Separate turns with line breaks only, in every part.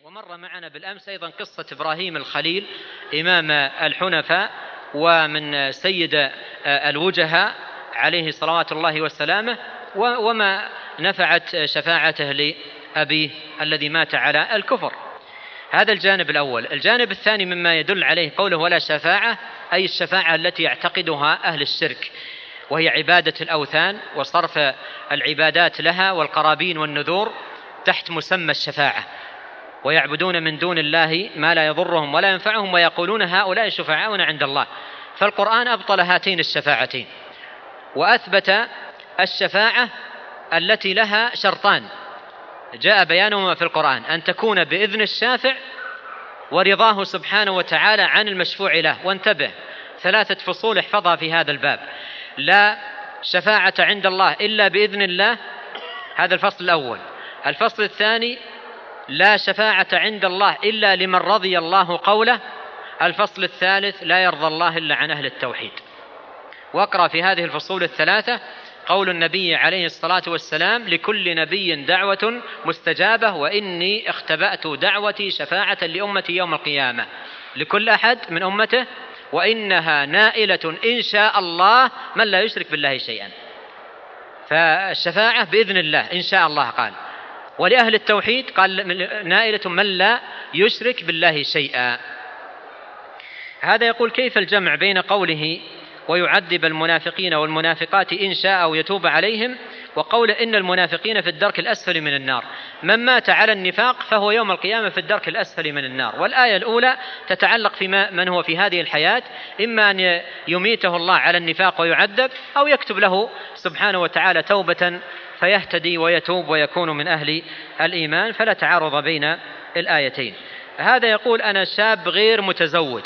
ومر معنا بالأمس أيضا قصة إبراهيم الخليل إمام الحنفاء ومن سيد الوجهاء عليه صلوات الله وسلامه، وما نفعت شفاعته لأبيه الذي مات على الكفر. هذا الجانب الأول. الجانب الثاني مما يدل عليه قوله ولا شفاعة، أي الشفاعة التي يعتقدها أهل الشرك، وهي عبادة الأوثان وصرف العبادات لها والقرابين والنذور تحت مسمى الشفاعة، ويعبدون من دون الله ما لا يضرهم ولا ينفعهم ويقولون هؤلاء شفعاؤنا عند الله. فالقرآن أبطل هاتين الشفاعتين وأثبت الشفاعة التي لها شرطان جاء بيانهما في القرآن: أن تكون بإذن الشافع ورضاه سبحانه وتعالى عن المشفوع له. وانتبه، 3 فصول احفظها في هذا الباب: لا شفاعة عند الله إلا بإذن الله، هذا الفصل الأول. الفصل الثاني: لا شفاعة عند الله إلا لمن رضي الله قوله. الفصل الثالث: لا يرضى الله إلا عن أهل التوحيد. واقرأ في هذه الفصول الثلاثة قول النبي عليه الصلاة والسلام: لكل نبي دعوة مستجابة وإني اختبأت دعوتي شفاعة لأمتي يوم القيامة، لكل أحد من أمته، وإنها نائلة إن شاء الله من لا يشرك بالله شيئا. فالشفاعة بإذن الله إن شاء الله قال، ولأهل التوحيد قال نائلة من لا يشرك بالله شيئا. هذا يقول: كيف الجمع بين قوله ويعذب المنافقين والمنافقات إن شاء أو يتوب عليهم، وقول إن المنافقين في الدرك الأسفل من النار؟ من مات على النفاق فهو يوم القيامة في الدرك الأسفل من النار. والآية الأولى تتعلق في من هو في هذه الحياة، إما أن يميته الله على النفاق ويعذب، أو يكتب له سبحانه وتعالى توبة فيهتدي ويتوب ويكون من أهل الإيمان، فلا تعارض بين الآيتين. هذا يقول: أنا شاب غير متزوج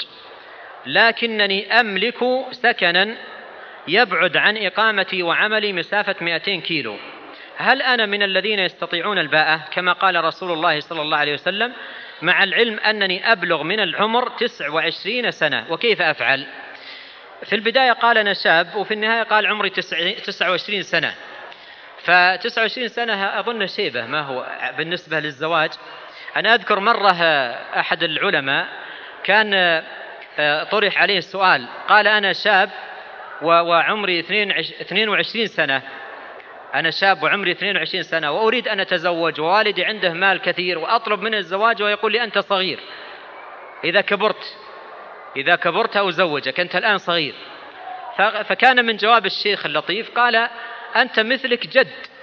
لكنني أملك سكنا يبعد عن إقامتي وعملي مسافة 200 كيلو، هل أنا من الذين يستطيعون الباءة كما قال رسول الله صلى الله عليه وسلم، مع العلم أنني أبلغ من العمر 29 سنة، وكيف أفعل؟ في البداية قال أنا شاب، وفي النهاية قال عمري 29 سنة. ف29 سنة أظن شيبة ما هو بالنسبة للزواج. أنا أذكر مرة أحد العلماء كان طرح عليه السؤال، قال: أنا شاب وعمري 22 سنة، أنا شاب وعمري 22 سنة وأريد أن أتزوج، ووالدي عنده مال كثير، وأطلب منه الزواج ويقول لي: أنت صغير، إذا كبرت أزوجك، أنت الآن صغير. فكان من جواب الشيخ اللطيف قال: أنت مثلك جد،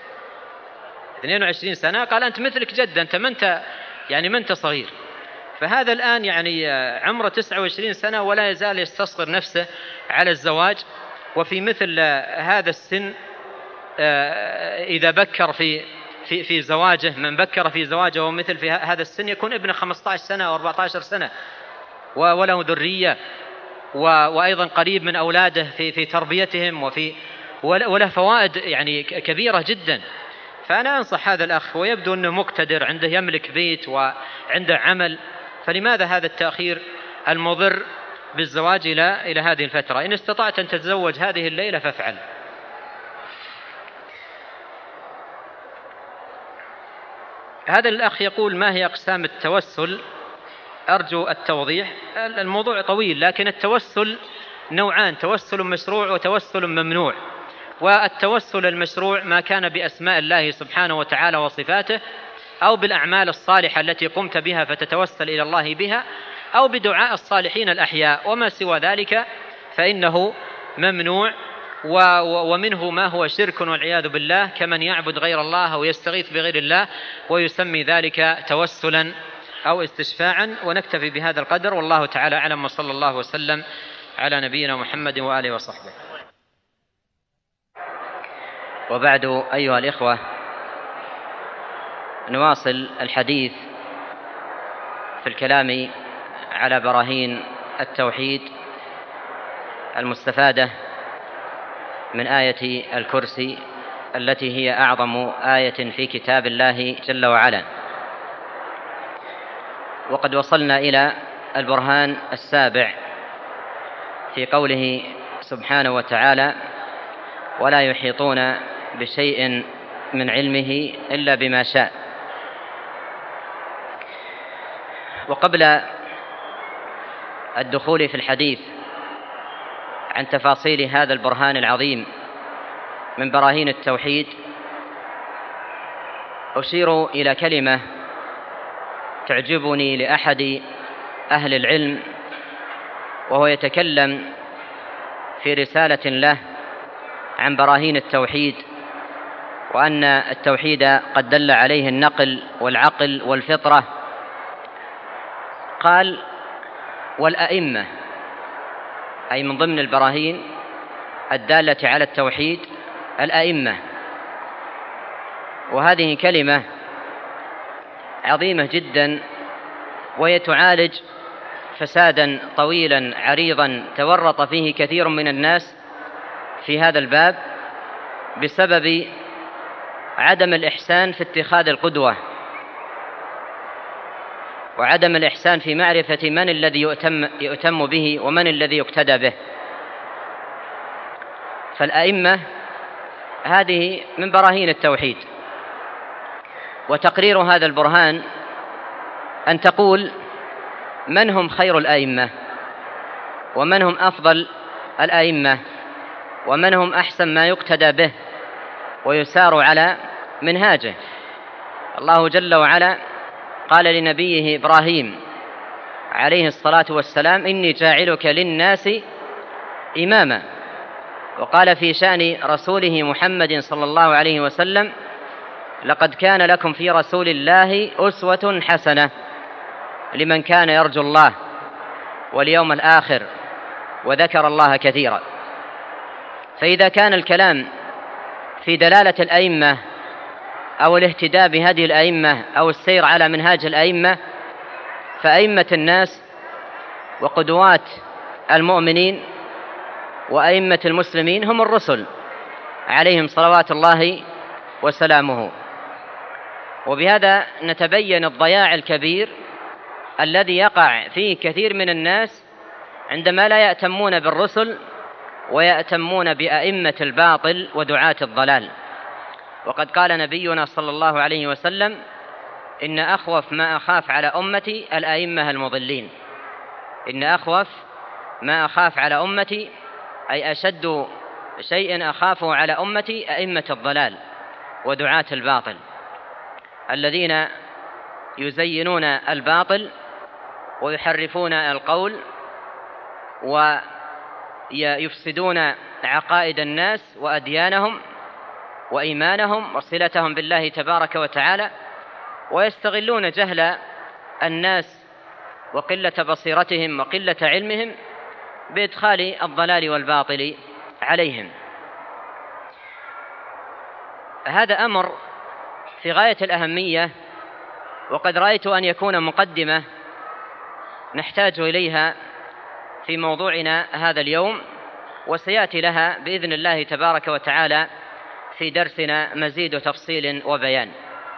22 سنة، قال: أنت مثلك جد، أنت ما أنت صغير. فهذا الآن يعني عمره 29 سنة ولا يزال يستصغر نفسه على الزواج. وفي مثل هذا السن إذا بكر في زواجه، من بكر في زواجه ومثل في هذا السن يكون ابن 15 سنة أو 14 سنة وله ذرية، وأيضا قريب من أولاده في تربيتهم، وله فوائد يعني كبيرة جدا. فأنا أنصح هذا الأخ، ويبدو أنه مقتدر، عنده يملك بيت وعنده عمل، فلماذا هذا التأخير المضر بالزواج إلى هذه الفترة؟ إن استطعت أن تتزوج هذه الليلة فافعل. هذا الأخ يقول: ما هي أقسام التوسل؟ أرجو التوضيح. الموضوع طويل، لكن التوسل نوعان: توسل مشروع وتوسل ممنوع. والتوسل المشروع ما كان بأسماء الله سبحانه وتعالى وصفاته، أو بالأعمال الصالحة التي قمت بها فتتوسل إلى الله بها، أو بدعاء الصالحين الأحياء، وما سوى ذلك فإنه ممنوع. ومنه ما هو شرك والعياذ بالله، كمن يعبد غير الله أو يستغيث بغير الله ويسمي ذلك توسلا أو استشفاعا. ونكتفي بهذا القدر، والله تعالى أعلم، وصلى الله وسلم على نبينا محمد وآله وصحبه.
وبعد، أيها الإخوة، نواصل الحديث في الكلام على براهين التوحيد المستفادة من آية الكرسي، التي هي أعظم آية في كتاب الله جل وعلا. وقد وصلنا إلى البرهان السابع في قوله سبحانه وتعالى: ولا يحيطون بشيء من علمه إلا بما شاء. وقبل الدخول في الحديث عن تفاصيل هذا البرهان العظيم من براهين التوحيد، أشير إلى كلمة تعجبني لأحد أهل العلم، وهو يتكلم في رسالة له عن براهين التوحيد، وأن التوحيد قد دل عليه النقل والعقل والفطرة. قال: والأئمة، أي من ضمن البراهين الدالة على التوحيد الأئمة. وهذه كلمة عظيمة جدا، وهي تعالج فسادا طويلا عريضا تورط فيه كثير من الناس في هذا الباب بسبب عدم الإحسان في اتخاذ القدوة، وعدم الإحسان في معرفة من الذي يؤتم به ومن الذي يقتدى به. فالأئمة هذه من براهين التوحيد، وتقرير هذا البرهان أن تقول من هم خير الأئمة، ومن هم أفضل الأئمة، ومن هم أحسن ما يقتدى به ويسار على منهاجه. الله جل وعلا قال لنبيه إبراهيم عليه الصلاة والسلام: إني جاعلك للناس إماما. وقال في شأن رسوله محمد صلى الله عليه وسلم: لقد كان لكم في رسول الله أسوة حسنة لمن كان يرجو الله واليوم الآخر وذكر الله كثيرا. فإذا كان الكلام في دلالة الأئمة أو الاهتداء بهدي الأئمة أو السير على منهاج الأئمة، فأئمة الناس وقدوات المؤمنين وأئمة المسلمين هم الرسل عليهم صلوات الله وسلامه. وبهذا نتبين الضياع الكبير الذي يقع فيه كثير من الناس عندما لا يأتمون بالرسل ويأتمون بأئمة الباطل ودعاة الضلال. وقد قال نبينا صلى الله عليه وسلم: إن أخوف ما أخاف على أمتي الأئمة المضلين. إن أخوف ما أخاف على أمتي، أي أشد شيء أخافه على أمتي أئمة الضلال ودعاة الباطل، الذين يزينون الباطل ويحرفون القول ويفسدون عقائد الناس وأديانهم وإيمانهم وصلتهم بالله تبارك وتعالى، ويستغلون جهل الناس وقلة بصيرتهم وقلة علمهم بإدخال الضلال والباطل عليهم. هذا أمر في غاية الأهمية، وقد رأيت أن يكون مقدمة نحتاج إليها في موضوعنا هذا اليوم، وسيأتي لها بإذن الله تبارك وتعالى في درسنا مزيد تفصيل وبيان.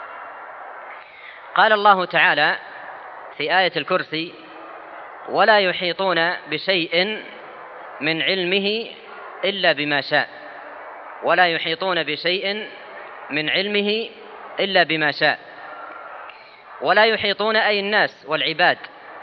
قال الله تعالى في آية الكرسي: ولا يحيطون بشيء من علمه إلا بما شاء. ولا يحيطون بشيء من علمه إلا بما شاء. ولا يحيطون أي الناس والعباد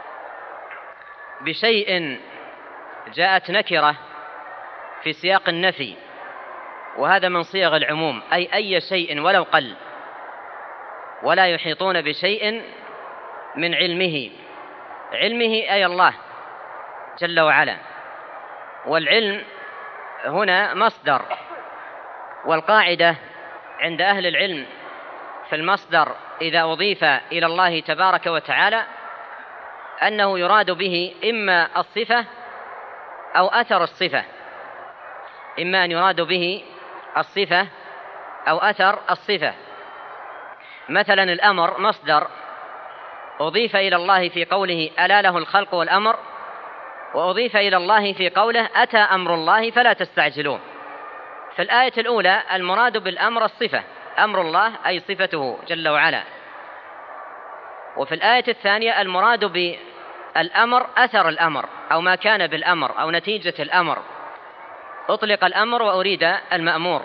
بشيء جاءت نكرة في سياق النفي، وهذا من صيغ العموم، أي شيء ولو قل. ولا يحيطون بشيء من علمه، علمه أي الله جل وعلا. والعلم هنا مصدر، والقاعدة عند أهل العلم في المصدر إذا أضيف إلى الله تبارك وتعالى أنه يراد به إما الصفة أو أثر الصفة، إما أن يراد به الصفة أو أثر الصفة. مثلا الأمر مصدر أضيف إلى الله في قوله: ألا له الخلق والأمر، وأضيف إلى الله في قوله: أتى أمر الله فلا تستعجلوه. في الآية الأولى المراد بالأمر الصفة، أمر الله أي صفته جل وعلا. وفي الآية الثانية المراد بالأمر أثر الأمر أو ما كان بالأمر أو نتيجة الأمر، أطلق الأمر وأريد المأمور.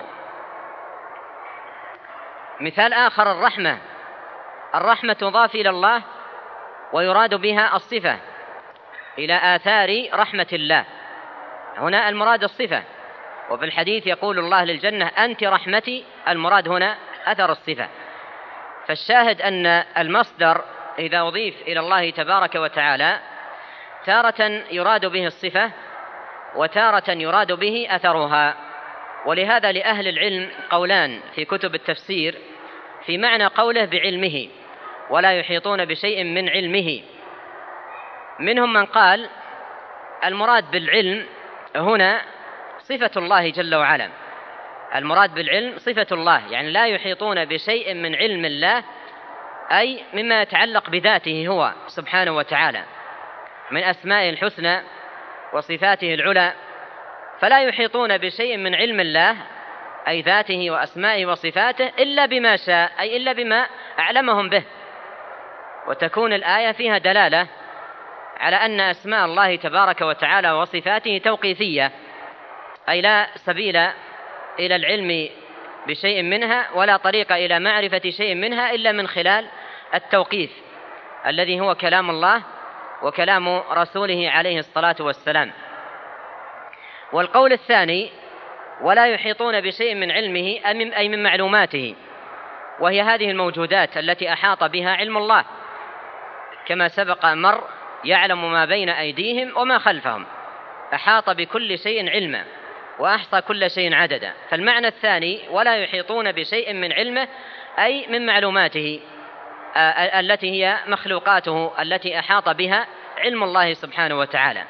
مثال آخر الرحمة، الرحمة تضاف إلى الله ويراد بها الصفة إلى آثار رحمة الله. هنا المراد الصفة، وفي الحديث يقول الله للجنة أنت رحمتي، المراد هنا أثر الصفة. فالشاهد أن المصدر إذا أضيف إلى الله تبارك وتعالى تارة يراد به الصفة وتارة يراد به أثرها. ولهذا لأهل العلم قولان في كتب التفسير في معنى قوله بعلمه ولا يحيطون بشيء من علمه. منهم من قال المراد بالعلم هنا صفة الله جل وعلا، المراد بالعلم صفة الله، يعني لا يحيطون بشيء من علم الله، أي مما يتعلق بذاته هو سبحانه وتعالى من أسمائه الحسنى وصفاته العلى، فلا يحيطون بشيء من علم الله أي ذاته وأسمائه وصفاته إلا بما شاء، أي إلا بما أعلمهم به. وتكون الآية فيها دلالة على أن أسماء الله تبارك وتعالى وصفاته توقيفية، أي لا سبيل إلى العلم بشيء منها ولا طريق إلى معرفة شيء منها إلا من خلال التوقيف الذي هو كلام الله وكلام رسوله عليه الصلاة والسلام. والقول الثاني ولا يحيطون بشيء من علمه أي من معلوماته، وهي هذه الموجودات التي أحاط بها علم الله كما سبق مر يعلم ما بين أيديهم وما خلفهم، أحاط بكل شيء علما وأحصى كل شيء عددا. فالمعنى الثاني ولا يحيطون بشيء من علمه أي من معلوماته التي هي مخلوقاته التي أحاط بها علم الله سبحانه وتعالى.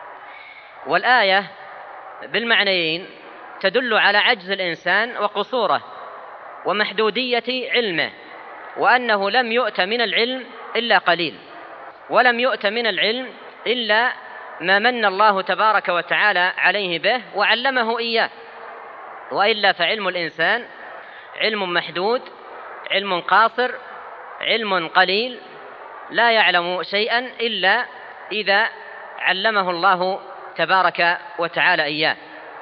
والآية بالمعنيين تدل على عجز الإنسان وقصوره ومحدودية علمه، وأنه لم يؤت من العلم إلا قليل، ولم يؤت من العلم إلا ما من الله تبارك وتعالى عليه به وعلمه إياه، وإلا فعلم الإنسان علم محدود، علم قاصر، علم قليل، لا يعلم شيئا إلا إذا علمه الله تبارك وتعالى إياه.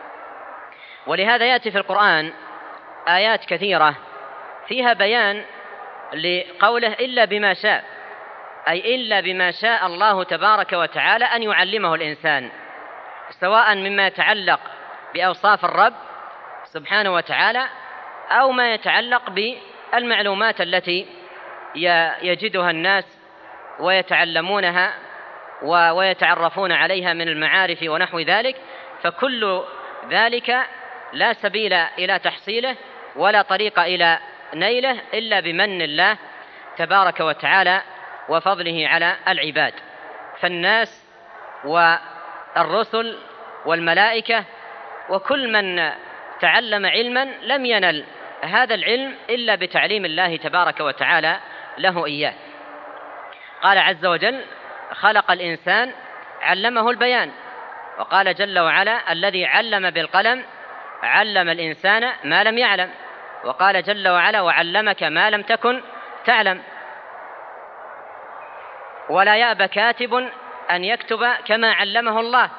ولهذا يأتي في القرآن آيات كثيرة فيها بيان لقوله إلا بما شاء، أي إلا بما شاء الله تبارك وتعالى أن يعلمه الإنسان، سواء مما يتعلق بأوصاف الرب سبحانه وتعالى أو ما يتعلق بالمعلومات التي يجدها الناس ويتعلمونها ويتعرفون عليها من المعارف ونحو ذلك. فكل ذلك لا سبيل إلى تحصيله ولا طريق إلى نيله إلا بمن الله تبارك وتعالى وفضله على العباد. فالناس والرسل والملائكة وكل من تعلم علما لم ينل هذا العلم إلا بتعليم الله تبارك وتعالى له إياه. قال عز وجل خلق الإنسان علمه البيان، وقال جل وعلا الذي علم بالقلم علم الإنسان ما لم يعلم، وقال جل وعلا وعلمك ما لم تكن تعلم. ولا يأبى كاتب أن يكتب كما علمه الله،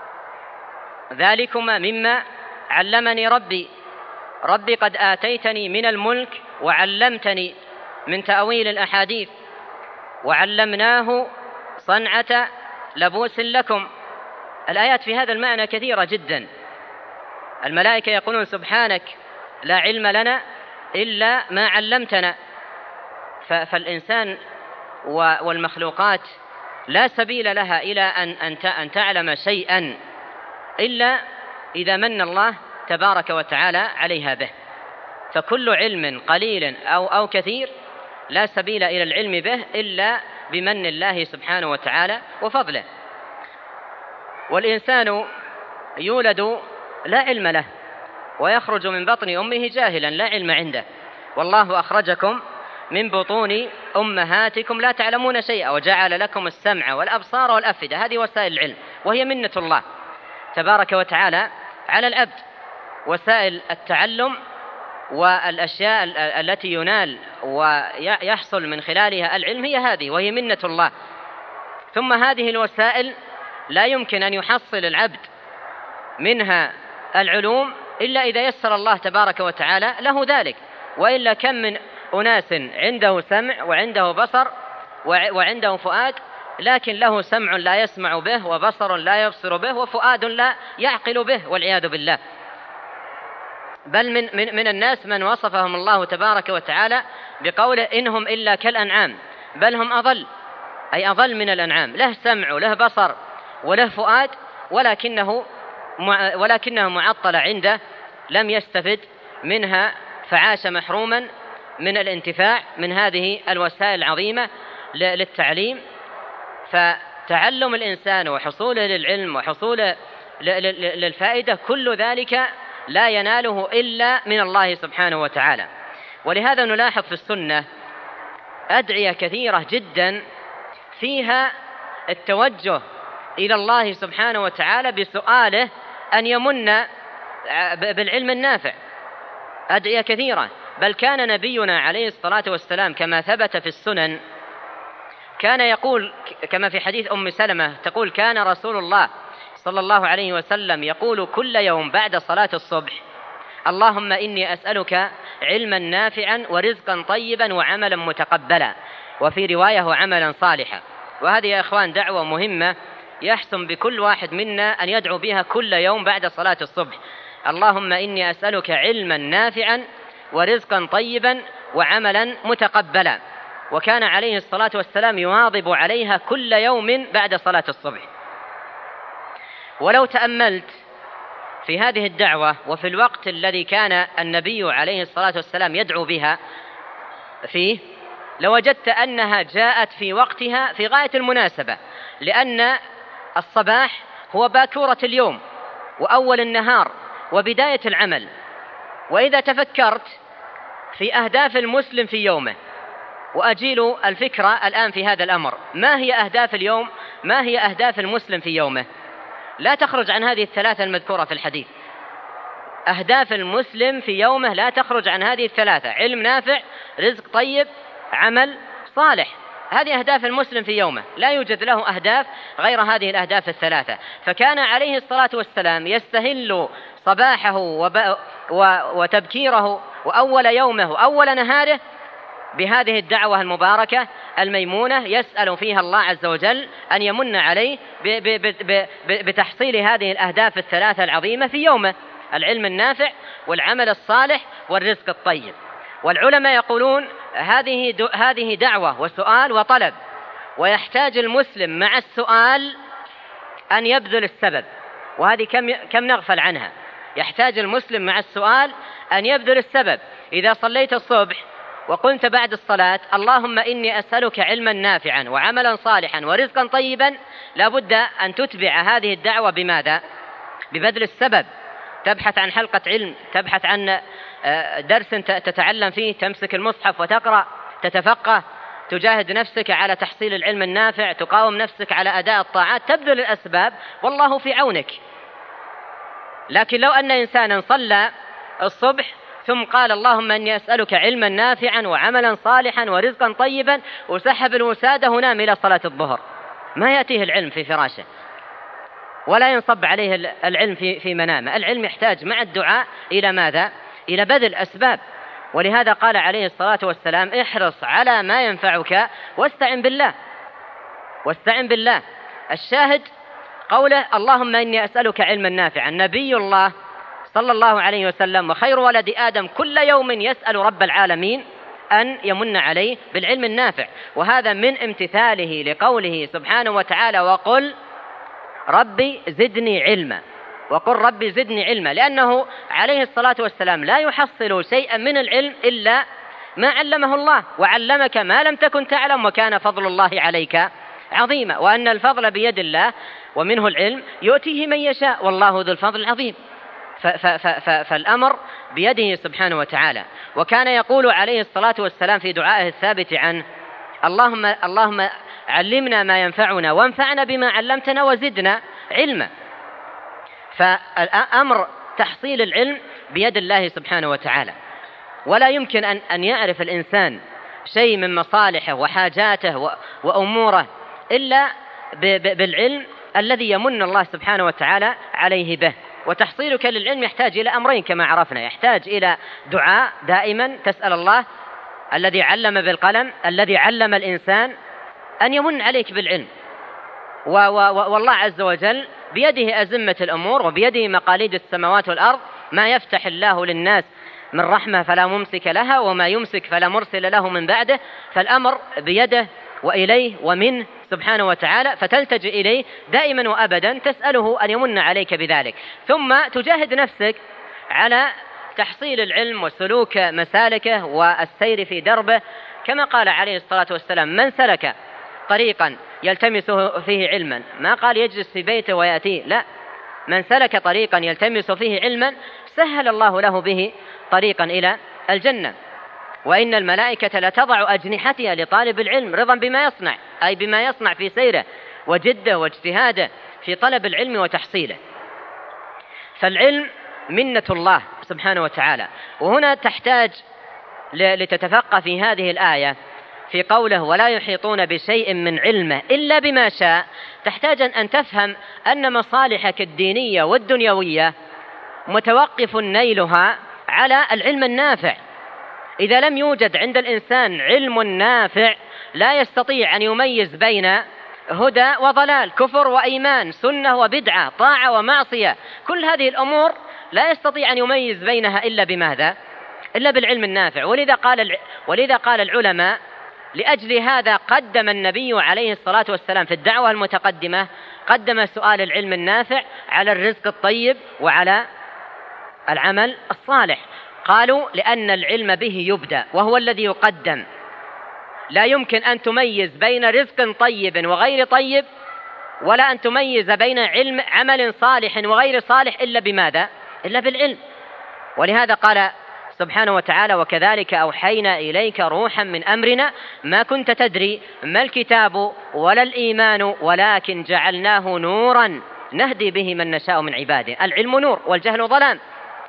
ذلكما مما علمني ربي قد آتيتني من الملك وعلمتني من تأويل الأحاديث وعلمناه صنعة لبوس لكم. الآيات في هذا المعنى كثيرة جدا. الملائكة يقولون سبحانك لا علم لنا إلا ما علمتنا. فالإنسان والمخلوقات لا سبيل لها إلى أن تعلم شيئا إلا إذا من الله تبارك وتعالى عليها به. فكل علم قليل أو كثير لا سبيل إلى العلم به إلا بمن الله سبحانه وتعالى وفضله. والإنسان يولد لا علم له ويخرج من بطن أمه جاهلا لا علم عنده، والله أخرجكم من بطون أمهاتكم لا تعلمون شيئا وجعل لكم السمع والأبصار والأفئدة. هذه وسائل العلم، وهي منة الله تبارك وتعالى على العبد. وسائل التعلم والأشياء التي ينال ويحصل من خلالها العلم هي هذه، وهي منة الله. ثم هذه الوسائل لا يمكن أن يحصل العبد منها العلوم إلا إذا يسر الله تبارك وتعالى له ذلك، وإلا كم من أناس عنده سمع وعنده بصر وعنده فؤاد، لكن له سمع لا يسمع به، وبصر لا يبصر به، وفؤاد لا يعقل به، والعياذ بالله. بل من الناس من وصفهم الله تبارك وتعالى بقوله إنهم إلا كالأنعام بل هم أضل، أي أضل من الأنعام، له سمع وله بصر وله فؤاد، ولكنه معطل عنده، لم يستفد منها، فعاش محروما من الانتفاع من هذه الوسائل العظيمة للتعليم. فتعلم الإنسان وحصوله للعلم وحصوله للفائدة كل ذلك لا يناله إلا من الله سبحانه وتعالى. ولهذا نلاحظ في السنة أدعية كثيرة جدا فيها التوجه إلى الله سبحانه وتعالى بسؤاله أن يمن بالعلم النافع، أدعية كثيرة. بل كان نبينا عليه الصلاة والسلام كما ثبت في السنن كان يقول كما في حديث أم سلمة تقول: كان رسول الله صلى الله عليه وسلم يقول كل يوم بعد صلاة الصبح: اللهم إني أسألك علما نافعا ورزقا طيبا وعملا متقبلا، وفي رواية وعملا صالحا. وهذه يا إخوان دعوة مهمة يحسن بكل واحد منا أن يدعو بها كل يوم بعد صلاة الصبح: اللهم إني أسألك علما نافعا ورزقا طيبا وعملا متقبلا. وكان عليه الصلاة والسلام يواظب عليها كل يوم بعد صلاة الصبح. ولو تأملت في هذه الدعوة وفي الوقت الذي كان النبي عليه الصلاة والسلام يدعو بها فيه، لوجدت أنها جاءت في وقتها في غاية المناسبة، لأن الصباح هو باكورة اليوم وأول النهار وبداية العمل. وإذا تفكرت في أهداف المسلم في يومه، وأجيل الفكرة الآن في هذا الأمر، ما هي أهداف اليوم؟ ما هي أهداف المسلم في يومه؟ لا تخرج عن هذه الثلاثة المذكورة في الحديث. أهداف المسلم في يومه لا تخرج عن هذه الثلاثة: علم نافع، رزق طيب، عمل صالح. هذه أهداف المسلم في يومه، لا يوجد له أهداف غير هذه الأهداف الثلاثة. فكان عليه الصلاة والسلام يستهل صباحه وتبكيره وأول يومه وأول نهاره بهذه الدعوة المباركة الميمونة، يسأل فيها الله عز وجل أن يمن عليه بتحصيل هذه الأهداف الثلاثة العظيمة في يومه: العلم النافع والعمل الصالح والرزق الطيب. والعلماء يقولون هذه دعوة وسؤال وطلب، ويحتاج المسلم مع السؤال أن يبذل السبب، وهذه كم نغفل عنها. يحتاج المسلم مع السؤال أن يبذل السبب. إذا صليت الصبح وقلت بعد الصلاة: اللهم إني أسألك علما نافعا وعملا صالحا ورزقا طيبا، لابد أن تتبع هذه الدعوة بماذا؟ ببذل السبب. تبحث عن حلقة علم، تبحث عن درس تتعلم فيه، تمسك المصحف وتقرأ، تتفقه، تجاهد نفسك على تحصيل العلم النافع، تقاوم نفسك على أداء الطاعات، تبذل الأسباب والله في عونك. لكن لو أن إنسانا صلى الصبح ثم قال: اللهم إني أسألك علما نافعا وعملا صالحا ورزقا طيبا، وسحب الوسادة ونام إلى صلاة الظهر، ما يأتيه العلم في فراشه ولا ينصب عليه العلم في منامه. العلم يحتاج مع الدعاء إلى ماذا؟ إلى بذل أسباب. ولهذا قال عليه الصلاة والسلام: احرص على ما ينفعك واستعن بالله. واستعن بالله. الشاهد قوله: اللهم إني أسألك علما نافعا. نبي الله صلى الله عليه وسلم وخير ولد آدم كل يوم يسأل رب العالمين أن يمن عليه بالعلم النافع، وهذا من امتثاله لقوله سبحانه وتعالى: وقل ربي زدني علما. وقل ربي زدني علما، لأنه عليه الصلاة والسلام لا يحصل شيئا من العلم إلا ما علمه الله، وعلمك ما لم تكن تعلم وكان فضل الله عليك عظيما، وأن الفضل بيد الله ومنه العلم يؤتيه من يشاء والله ذو الفضل العظيم. فالأمر بيده سبحانه وتعالى. وكان يقول عليه الصلاة والسلام في دعائه الثابت عنه: اللهم علمنا ما ينفعنا وانفعنا بما علمتنا وزدنا علما. فالأمر تحصيل العلم بيد الله سبحانه وتعالى، ولا يمكن أن يعرف الإنسان شيء من مصالحه وحاجاته وأموره إلا بالعلم الذي يمن الله سبحانه وتعالى عليه به. وتحصيلك للعلم يحتاج إلى أمرين كما عرفنا: يحتاج إلى دعاء دائما، تسأل الله الذي علم بالقلم، الذي علم الإنسان أن يمن عليك بالعلم، والله عز وجل بيده أزمة الأمور وبيده مقاليد السماوات والأرض، ما يفتح الله للناس من رحمة فلا ممسك لها وما يمسك فلا مرسل له من بعده، فالأمر بيده وإليه ومنه سبحانه وتعالى، فتلتجئ إليه دائما وأبدا تسأله أن يمن عليك بذلك، ثم تجاهد نفسك على تحصيل العلم وسلوك مسالكه والسير في دربه، كما قال عليه الصلاة والسلام: من سلك طريقا يلتمس فيه علما، ما قال يجلس في بيته ويأتيه، لا، من سلك طريقا يلتمس فيه علما سهل الله له به طريقا إلى الجنة. وإن الملائكة لتضع أجنحتها لطالب العلم رضا بما يصنع، أي بما يصنع في سيره وجده واجتهاده في طلب العلم وتحصيله. فالعلم منة الله سبحانه وتعالى. وهنا تحتاج لتتفقه في هذه الآية في قوله: ولا يحيطون بشيء من علمه إلا بما شاء، تحتاج أن تفهم أن مصالحك الدينية والدنيوية متوقف نيلها على العلم النافع. إذا لم يوجد عند الإنسان علم نافع لا يستطيع أن يميز بين هدى وضلال، كفر وإيمان، سنة وبدعة، طاعة ومعصية، كل هذه الأمور لا يستطيع أن يميز بينها إلا بماذا؟ إلا بالعلم النافع. ولذا قال العلماء: لأجل هذا قدم النبي عليه الصلاة والسلام في الدعوة المتقدمة قدم سؤال العلم النافع على الرزق الطيب وعلى العمل الصالح. قالوا: لأن العلم به يبدأ وهو الذي يقدم، لا يمكن أن تميز بين رزق طيب وغير طيب، ولا أن تميز بين عمل صالح وغير صالح إلا بماذا؟ إلا بالعلم. ولهذا قال سبحانه وتعالى: وكذلك أوحينا إليك روحا من أمرنا ما كنت تدري ما الكتاب ولا الإيمان ولكن جعلناه نورا نهدي به من نشاء من عباده. العلم نور والجهل ظلام.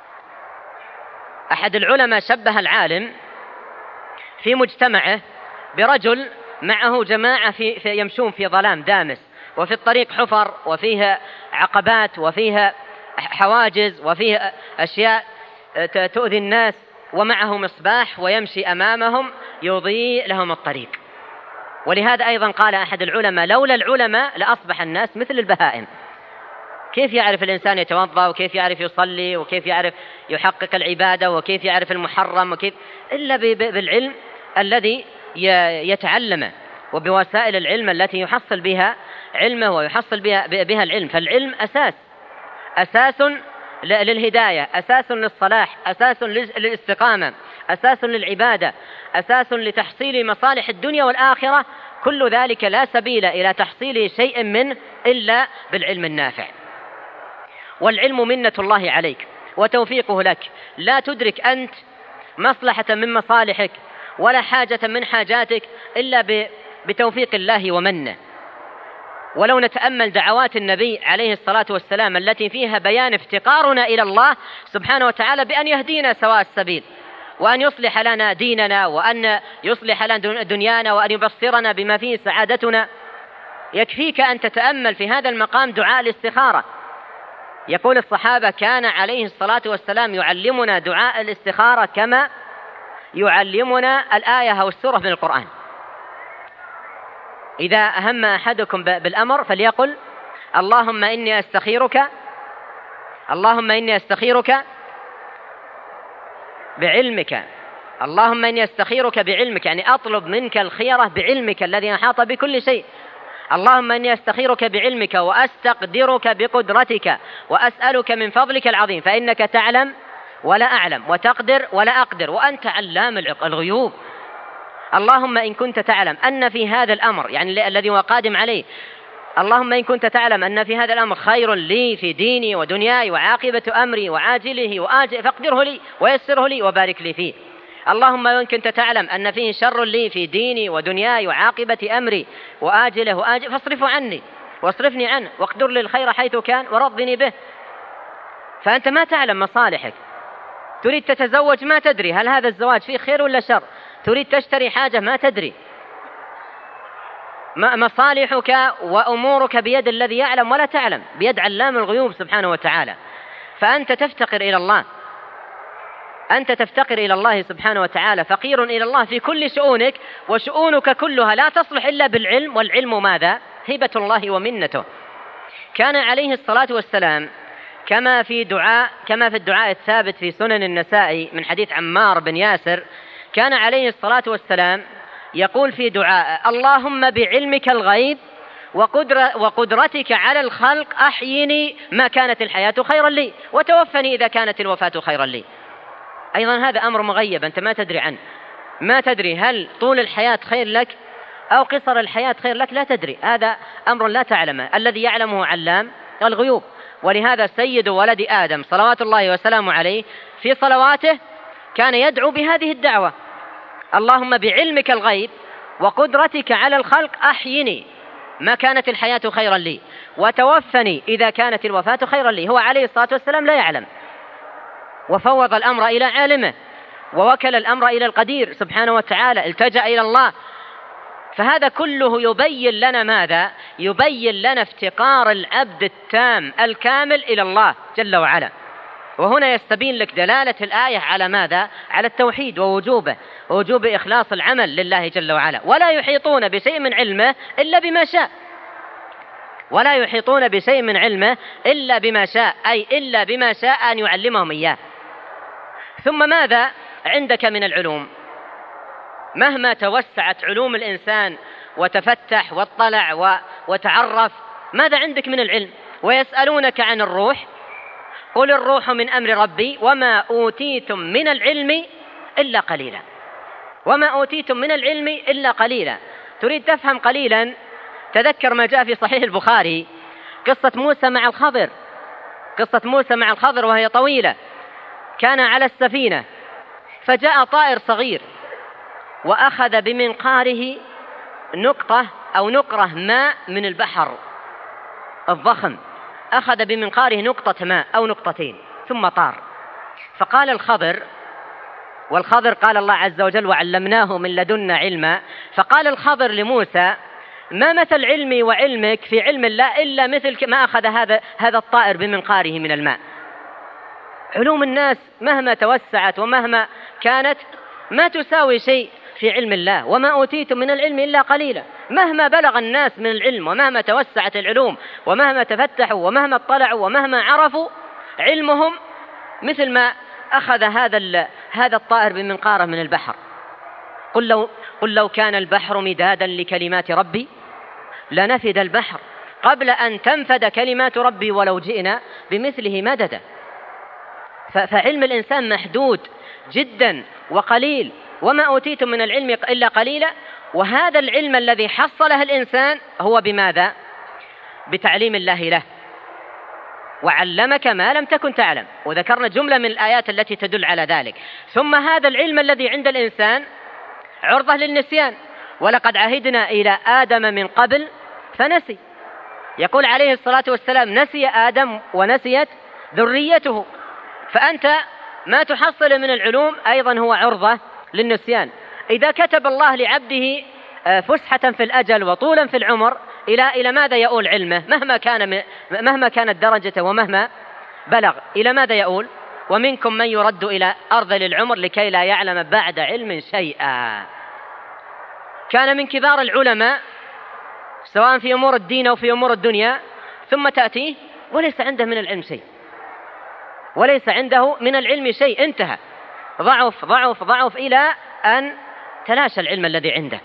أحد العلماء شبه العالم في مجتمعه برجل معه جماعة يمشون في ظلام دامس، وفي الطريق حفر وفيها عقبات وفيها حواجز وفيها أشياء تؤذي الناس، ومعه مصباح ويمشي أمامهم يضيء لهم الطريق. ولهذا أيضا قال أحد العلماء: لولا العلماء لأصبح الناس مثل البهائم. كيف يعرف الإنسان يتوضأ، وكيف يعرف يصلي، وكيف يعرف يحقق العبادة، وكيف يعرف المحرم، وكيف إلا بالعلم الذي يتعلمه وبوسائل العلم التي يحصل بها علمه ويحصل بها العلم. فالعلم أساس للهداية، أساس للصلاح، أساس للاستقامة، أساس للعبادة، أساس لتحصيل مصالح الدنيا والآخرة. كل ذلك لا سبيل إلى تحصيل شيء منه إلا بالعلم النافع. والعلم منة الله عليك وتوفيقه لك، لا تدرك أنت مصلحة من مصالحك ولا حاجة من حاجاتك إلا بتوفيق الله ومنه. ولو نتأمل دعوات النبي عليه الصلاة والسلام التي فيها بيان افتقارنا إلى الله سبحانه وتعالى بأن يهدينا سواء السبيل، وأن يصلح لنا ديننا، وأن يصلح لنا دنيانا، وأن يبصرنا بما فيه سعادتنا، يكفيك أن تتأمل في هذا المقام دعاء الاستخارة. يقول الصحابة: كان عليه الصلاة والسلام يعلمنا دعاء الاستخارة كما يعلمنا الآية أو السورة من القرآن. إذا أهم أحدكم بالأمر فليقل: اللهم إني أستخيرك بعلمك، اللهم إني أستخيرك بعلمك، يعني أطلب منك الخيرة بعلمك الذي أحاط بكل شيء. اللهم إني أستخيرك بعلمك وأستقدرك بقدرتك وأسألك من فضلك العظيم، فإنك تعلم ولا أعلم وتقدر ولا أقدر وأنت علام الغيوب. اللهم إن كنت تعلم أن في هذا الأمر، يعني الذي هو قادم عليه، اللهم إن كنت تعلم أن في هذا الأمر خير لي في ديني ودنياي وعاقبة أمري وعاجله وآجله فاقدره لي ويسره لي وبارك لي فيه. اللهم إن كنت تعلم أن فيه شر لي في ديني ودنياي وعاقبة أمري وآجله وآجله فاصرفه عني واصرفني عنه واقدر لي الخير حيث كان ورضني به. فأنت ما تعلم مصالحك، تريد تتزوج ما تدري هل هذا الزواج فيه خير ولا شر، تريد تشتري حاجة ما تدري، مصالحك وأمورك بيد الذي يعلم ولا تعلم، بيد علام الغيوب سبحانه وتعالى. فأنت تفتقر إلى الله أنت تفتقر إلى الله سبحانه وتعالى، فقير إلى الله في كل شؤونك، وشؤونك كلها لا تصلح إلا بالعلم، والعلم ماذا؟ هبة الله ومنته. كان عليه الصلاة والسلام كما في الدعاء الثابت في سنن النسائي من حديث عمار بن ياسر، كان عليه الصلاة والسلام يقول في دعاء: اللهم بعلمك الغيب وقدرتك على الخلق أحيني ما كانت الحياة خيرا لي، وتوفني إذا كانت الوفاة خيرا لي. أيضا هذا أمر مغيب أنت ما تدري عنه، ما تدري هل طول الحياة خير لك أو قصر الحياة خير لك، لا تدري، هذا أمر لا تعلمه، الذي يعلمه علام الغيوب. ولهذا سيد ولد آدم صلوات الله وسلامه عليه في صلواته كان يدعو بهذه الدعوة: اللهم بعلمك الغيب وقدرتك على الخلق أحيني ما كانت الحياة خيرا لي، وتوفني إذا كانت الوفاة خيرا لي. هو عليه الصلاة والسلام لا يعلم، وفوض الأمر إلى عالمه، ووكل الأمر إلى القدير سبحانه وتعالى، التجأ إلى الله. فهذا كله يبين لنا ماذا؟ يبين لنا افتقار العبد التام الكامل إلى الله جل وعلا. وهنا يستبين لك دلالة الآية على ماذا؟ على التوحيد ووجوبه، ووجوب إخلاص العمل لله جل وعلا. ولا يحيطون بشيء من علمه إلا بما شاء، ولا يحيطون بشيء من علمه إلا بما شاء، أي إلا بما شاء أن يعلمهم إياه. ثم ماذا عندك من العلوم؟ مهما توسعت علوم الإنسان وتفتح واطلع وتعرف، ماذا عندك من العلم؟ ويسألونك عن الروح، قل الروح من أمر ربي وما أوتيتم من العلم إلا قليلا. وما أوتيتم من العلم إلا قليلا. تريد تفهم قليلا؟ تذكر ما جاء في صحيح البخاري قصة موسى مع الخضر، قصة موسى مع الخضر وهي طويلة. كان على السفينة فجاء طائر صغير وأخذ بمنقاره نقطة أو نقرة ماء من البحر الضخم، أخذ بمنقاره نقطة ماء أو نقطتين ثم طار. فقال الخضر، والخضر قال الله عز وجل وعلمناه من لدنا علما، فقال الخضر لموسى: ما مثل علمي وعلمك في علم الله إلا مثل ما أخذ هذا الطائر بمنقاره من الماء. علوم الناس مهما توسعت ومهما كانت ما تساوي شيء في علم الله. وما أوتيتم من العلم إلا قليلا. مهما بلغ الناس من العلم ومهما توسعت العلوم ومهما تفتحوا ومهما اطلعوا ومهما عرفوا، علمهم مثل ما أخذ هذا الطائر بمنقاره من البحر. قل لو كان البحر مدادا لكلمات ربي لنفد البحر قبل أن تنفد كلمات ربي ولو جئنا بمثله مددا. فعلم الإنسان محدود جدا وقليل. وما أوتيتم من العلم إلا قليلا. وهذا العلم الذي حصله الإنسان هو بماذا؟ بتعليم الله له. وعلمك ما لم تكن تعلم، وذكرنا جملة من الآيات التي تدل على ذلك. ثم هذا العلم الذي عند الإنسان عرضة للنسيان، ولقد عهدنا إلى آدم من قبل فنسي. يقول عليه الصلاة والسلام: نسي آدم ونسيت ذريته. فأنت ما تحصل من العلوم أيضا هو عرضة للنسيان. إذا كتب الله لعبده فسحة في الأجل وطولا في العمر، إلى ماذا يؤول علمه؟ مهما كانت درجته ومهما بلغ، إلى ماذا يؤول؟ ومنكم من يرد إلى أرذل العمر لكي لا يعلم بعد علم شيئا. كان من كبار العلماء سواء في أمور الدين أو في أمور الدنيا، ثم تأتيه وليس عنده من العلم شيء، وليس عنده من العلم شيء، انتهى، ضعف إلى أن تلاشى العلم الذي عنده.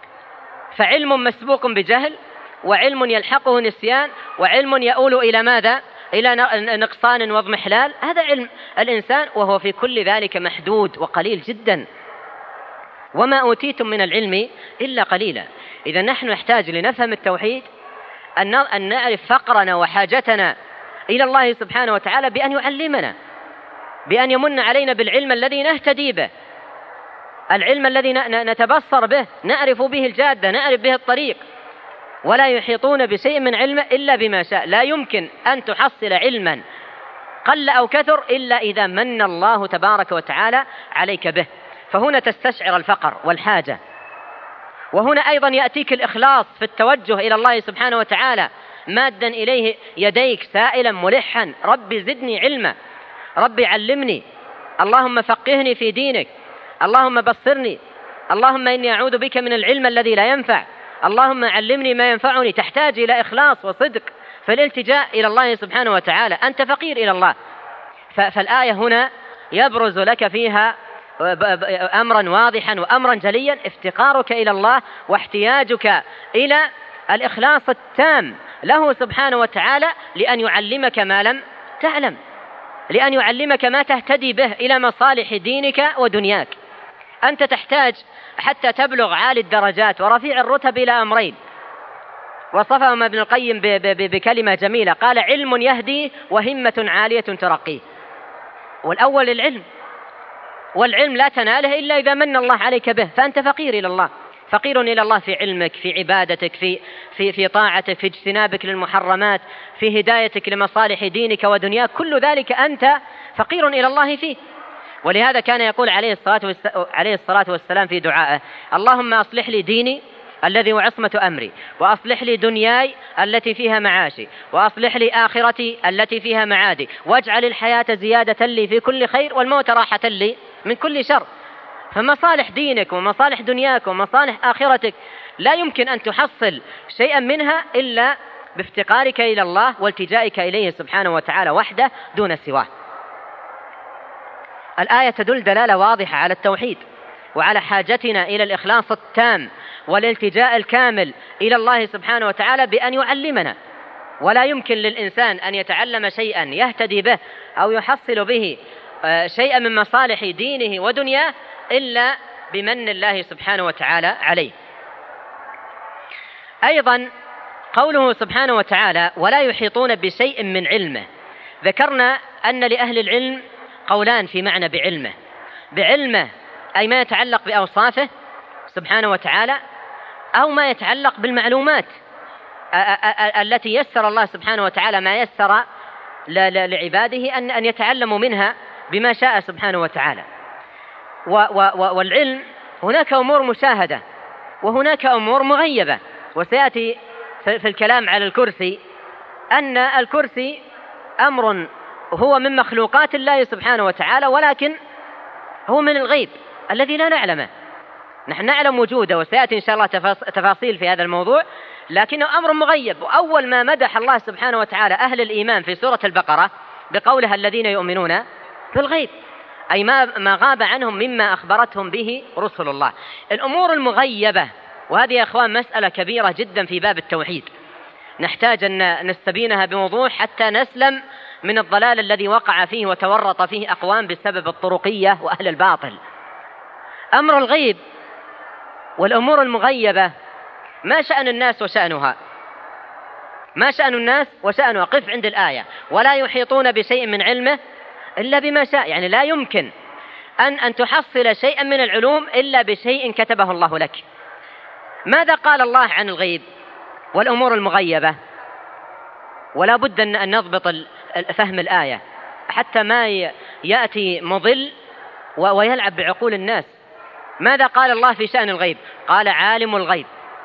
فعلم مسبوق بجهل، وعلم يلحقه نسيان، وعلم يؤول إلى ماذا؟ إلى نقصان واضمحلال. هذا علم الإنسان، وهو في كل ذلك محدود وقليل جدا. وما أوتيتم من العلم إلا قليلا. إذا نحن نحتاج لنفهم التوحيد أن نعرف فقرنا وحاجتنا إلى الله سبحانه وتعالى بأن يعلمنا، بأن يمن علينا بالعلم الذي نهتدي به، العلم الذي نتبصر به، نعرف به الجادة، نعرف به الطريق. ولا يحيطون بشيء من علمه إلا بما شاء. لا يمكن أن تحصل علما قل أو كثر إلا إذا من الله تبارك وتعالى عليك به. فهنا تستشعر الفقر والحاجة. وهنا أيضا يأتيك الإخلاص في التوجه إلى الله سبحانه وتعالى، مادا إليه يديك سائلا ملحا: ربي زدني علما، ربي علمني. اللهم فقهني في دينك، اللهم بصرني، اللهم إني أعوذ بك من العلم الذي لا ينفع، اللهم علمني ما ينفعني. تحتاج إلى إخلاص وصدق في الالتجاء إلى الله سبحانه وتعالى، أنت فقير إلى الله. فالآية هنا يبرز لك فيها أمرا واضحا وأمرا جليا، افتقارك إلى الله واحتياجك إلى الإخلاص التام له سبحانه وتعالى، لأن يعلمك ما لم تعلم، لأن يعلمك ما تهتدي به إلى مصالح دينك ودنياك. أنت تحتاج حتى تبلغ عالي الدرجات ورفيع الرتب إلى أمرين، وصفهما ابن القيم بكلمة جميلة، قال: علم يهدي وهمة عالية ترقيه. والأول العلم، والعلم لا تناله إلا إذا من الله عليك به، فأنت فقير إلى الله، فقير إلى الله في علمك، في عبادتك، في طاعتك، في اجتنابك للمحرمات، في هدايتك لمصالح دينك ودنياك، كل ذلك أنت فقير إلى الله فيه. ولهذا كان يقول عليه الصلاة والسلام في دعائه: اللهم أصلح لي ديني الذي هو عصمة أمري، وأصلح لي دنياي التي فيها معاشي، وأصلح لي آخرتي التي فيها معادي، واجعل الحياة زيادة لي في كل خير والموت راحة لي من كل شر. فمصالح دينك ومصالح دنياك ومصالح آخرتك لا يمكن أن تحصل شيئا منها إلا بافتقارك إلى الله والتجائك إليه سبحانه وتعالى وحده دون سواه. الآية تدل دلالة واضحة على التوحيد وعلى حاجتنا إلى الإخلاص التام والالتجاء الكامل إلى الله سبحانه وتعالى بأن يعلمنا. ولا يمكن للإنسان أن يتعلم شيئا يهتدي به أو يحصل به شيئا من مصالح دينه ودنياه إلا بمن الله سبحانه وتعالى عليه. أيضا قوله سبحانه وتعالى: ولا يحيطون بشيء من علمه. ذكرنا أن لأهل العلم قولان في معنى بعلمه: بعلمه أي ما يتعلق بأوصافه سبحانه وتعالى، أو ما يتعلق بالمعلومات التي يسر الله سبحانه وتعالى ما يسر لعباده أن يتعلموا منها بما شاء سبحانه وتعالى. والعلم هناك أمور مشاهدة وهناك أمور مغيبة، وسيأتي في الكلام على الكرسي أن الكرسي أمر هو من مخلوقات الله سبحانه وتعالى، ولكن هو من الغيب الذي لا نعلمه. نحن نعلم وجوده وسيأتي إن شاء الله تفاصيل في هذا الموضوع، لكنه أمر مغيب. وأول ما مدح الله سبحانه وتعالى أهل الإيمان في سورة البقرة بقولها: الذين يؤمنون بالغيب، أي ما غاب عنهم مما أخبرتهم به رسل الله. الأمور المغيبة، وهذه يا أخوان مسألة كبيرة جدا في باب التوحيد، نحتاج أن نستبينها بوضوح حتى نسلم من الضلال الذي وقع فيه وتورط فيه أقوام بسبب الطرقية وأهل الباطل. أمر الغيب والأمور المغيبة، ما شأن الناس وشأنها؟ ما شأن الناس وشأنها؟ قف عند الآية: ولا يحيطون بشيء من علمه إلا بما شاء. يعني لا يمكن أن تحصل شيئا من العلوم إلا بشيء كتبه الله لك. ماذا قال الله عن الغيب والأمور المغيبة؟ ولا بد أن نضبط فهم الآية حتى ما يأتي مضل ويلعب بعقول الناس. ماذا قال الله في شأن الغيب؟ قال: عالم الغيب،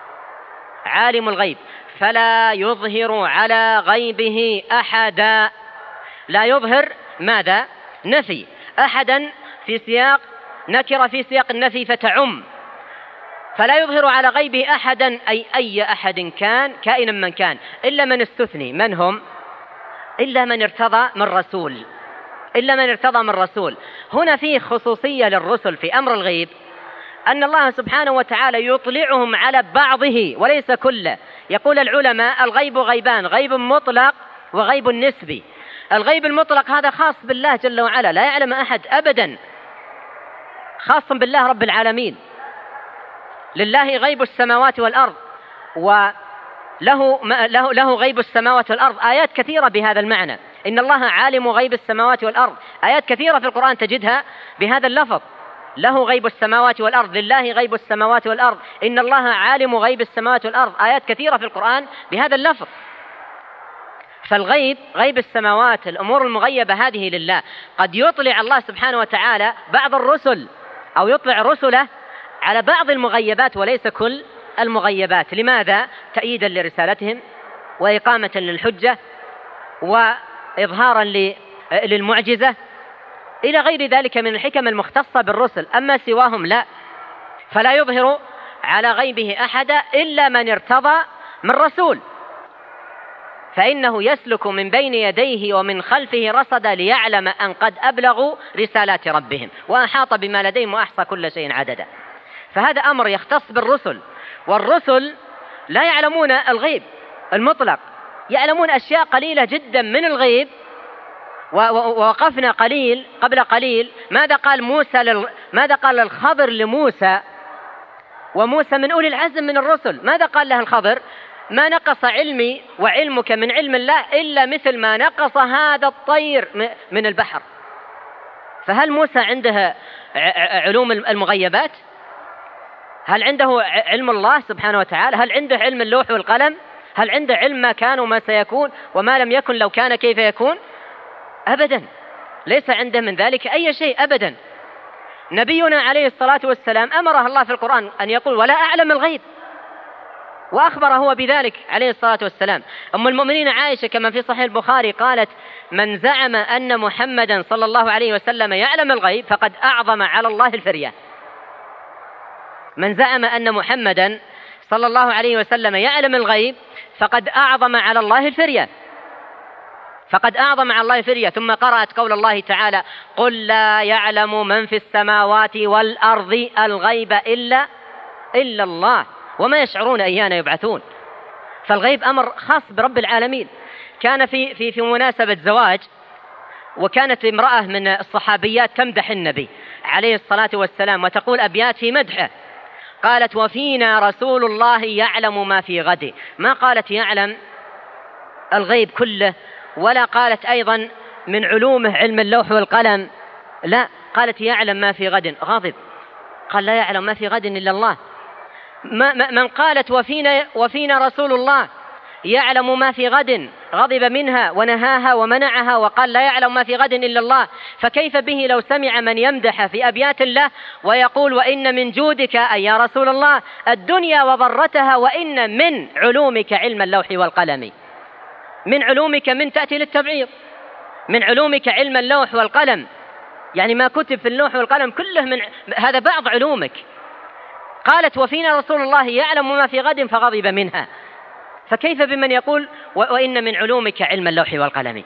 عالم الغيب فلا يظهر على غيبه أحدا. لا يظهر ماذا؟ نفي. أحدا في سياق نكرة في سياق النفي فتعم. فلا يظهر على غيبه أحدا أي أحد كان كائنا من كان، إلا من استثني. من هم؟ إلا من ارتضى من رسول، إلا من ارتضى من رسول. هنا فيه خصوصية للرسل في أمر الغيب، أن الله سبحانه وتعالى يطلعهم على بعضه وليس كله. يقول العلماء: الغيب غيبان، غيب مطلق وغيب نسبي. الغيب المطلق هذا خاص بالله جل وعلا، لا يعلم أحد أبدا، خاص بالله رب العالمين. لله غيب السماوات والأرض، وله غيب السماوات والأرض. آيات كثيرة بهذا المعنى: إن الله عالم غيب السماوات والأرض. آيات كثيرة في القرآن تجدها بهذا اللفظ: له غيب السماوات والأرض، لله غيب السماوات والأرض، إن الله عالم غيب السماوات والأرض. آيات كثيرة في القرآن بهذا اللفظ. فالغيب غيب السماوات، الأمور المغيبة هذه لله. قد يطلع الله سبحانه وتعالى بعض الرسل أو يطلع رسله على بعض المغيبات وليس كل المغيبات. لماذا؟ تأييدا لرسالتهم وإقامة للحجة وإظهارا للمعجزة إلى غير ذلك من الحكم المختصة بالرسل. أما سواهم لا، فلا يظهر على غيبه أحدا إلا من ارتضى من رسول، فإنه يسلك من بين يديه ومن خلفه رصدا ليعلم أن قد أبلغوا رسالات ربهم وأحاط بما لديهم وأحصى كل شيء عددا. فهذا أمر يختص بالرسل، والرسل لا يعلمون الغيب المطلق، يعلمون أشياء قليلة جدا من الغيب. ووقفنا قبل قليل ماذا قال الخضر لموسى، وموسى من أولي العزم من الرسل، ماذا قال له الخضر؟ ما نقص علمي وعلمك من علم الله إلا مثل ما نقص هذا الطير من البحر. فهل موسى عنده علوم المغيبات؟ هل عنده علم الله سبحانه وتعالى؟ هل عنده علم اللوح والقلم؟ هل عنده علم ما كان وما سيكون وما لم يكن لو كان كيف يكون؟ أبدا، ليس عنده من ذلك أي شيء أبدا. نبينا عليه الصلاة والسلام أمره الله في القرآن أن يقول ولا أعلم الغيب، وأخبر هو بذلك عليه الصلاة والسلام. أم المؤمنين عائشة كما في صحيح البخاري قالت من زعم أن محمدا صلى الله عليه وسلم يعلم الغيب فقد أعظم على الله الفرية. من زعم أن محمدا صلى الله عليه وسلم يعلم الغيب فقد أعظم على الله الفرية، فقد أعظم على الله الفرية. ثم قرأت قول الله تعالى قل لا يعلم من في السماوات والأرض الغيب إلا الله وما يشعرون أيان يبعثون. فالغيب أمر خاص برب العالمين. كان في مناسبة زواج، وكانت امرأة من الصحابيات تمدح النبي عليه الصلاة والسلام وتقول أبيات في مدحه، قالت وفينا رسول الله يعلم ما في غد، ما قالت يعلم الغيب كله، ولا قالت أيضا من علومه علم اللوح والقلم، لا، قالت يعلم ما في غد. غاضب، قال لا يعلم ما في غد إلا الله. من قالت وفينا رسول الله يعلم ما في غد غضب منها ونهاها ومنعها وقال لا يعلم ما في غد إلا الله. فكيف به لو سمع من يمدح في أبيات الله ويقول وإن من جودك أي يا رسول الله الدنيا وضرتها، وإن من علومك علم اللوح والقلم. من علومك من تأتي للتبعيض، من علومك علم اللوح والقلم، يعني ما كتب في اللوح والقلم كله من هذا بعض علومك. قالت وفينا رسول الله يعلم ما في غد فغضب منها، فكيف بمن يقول وإن من علومك علم اللوح والقلم؟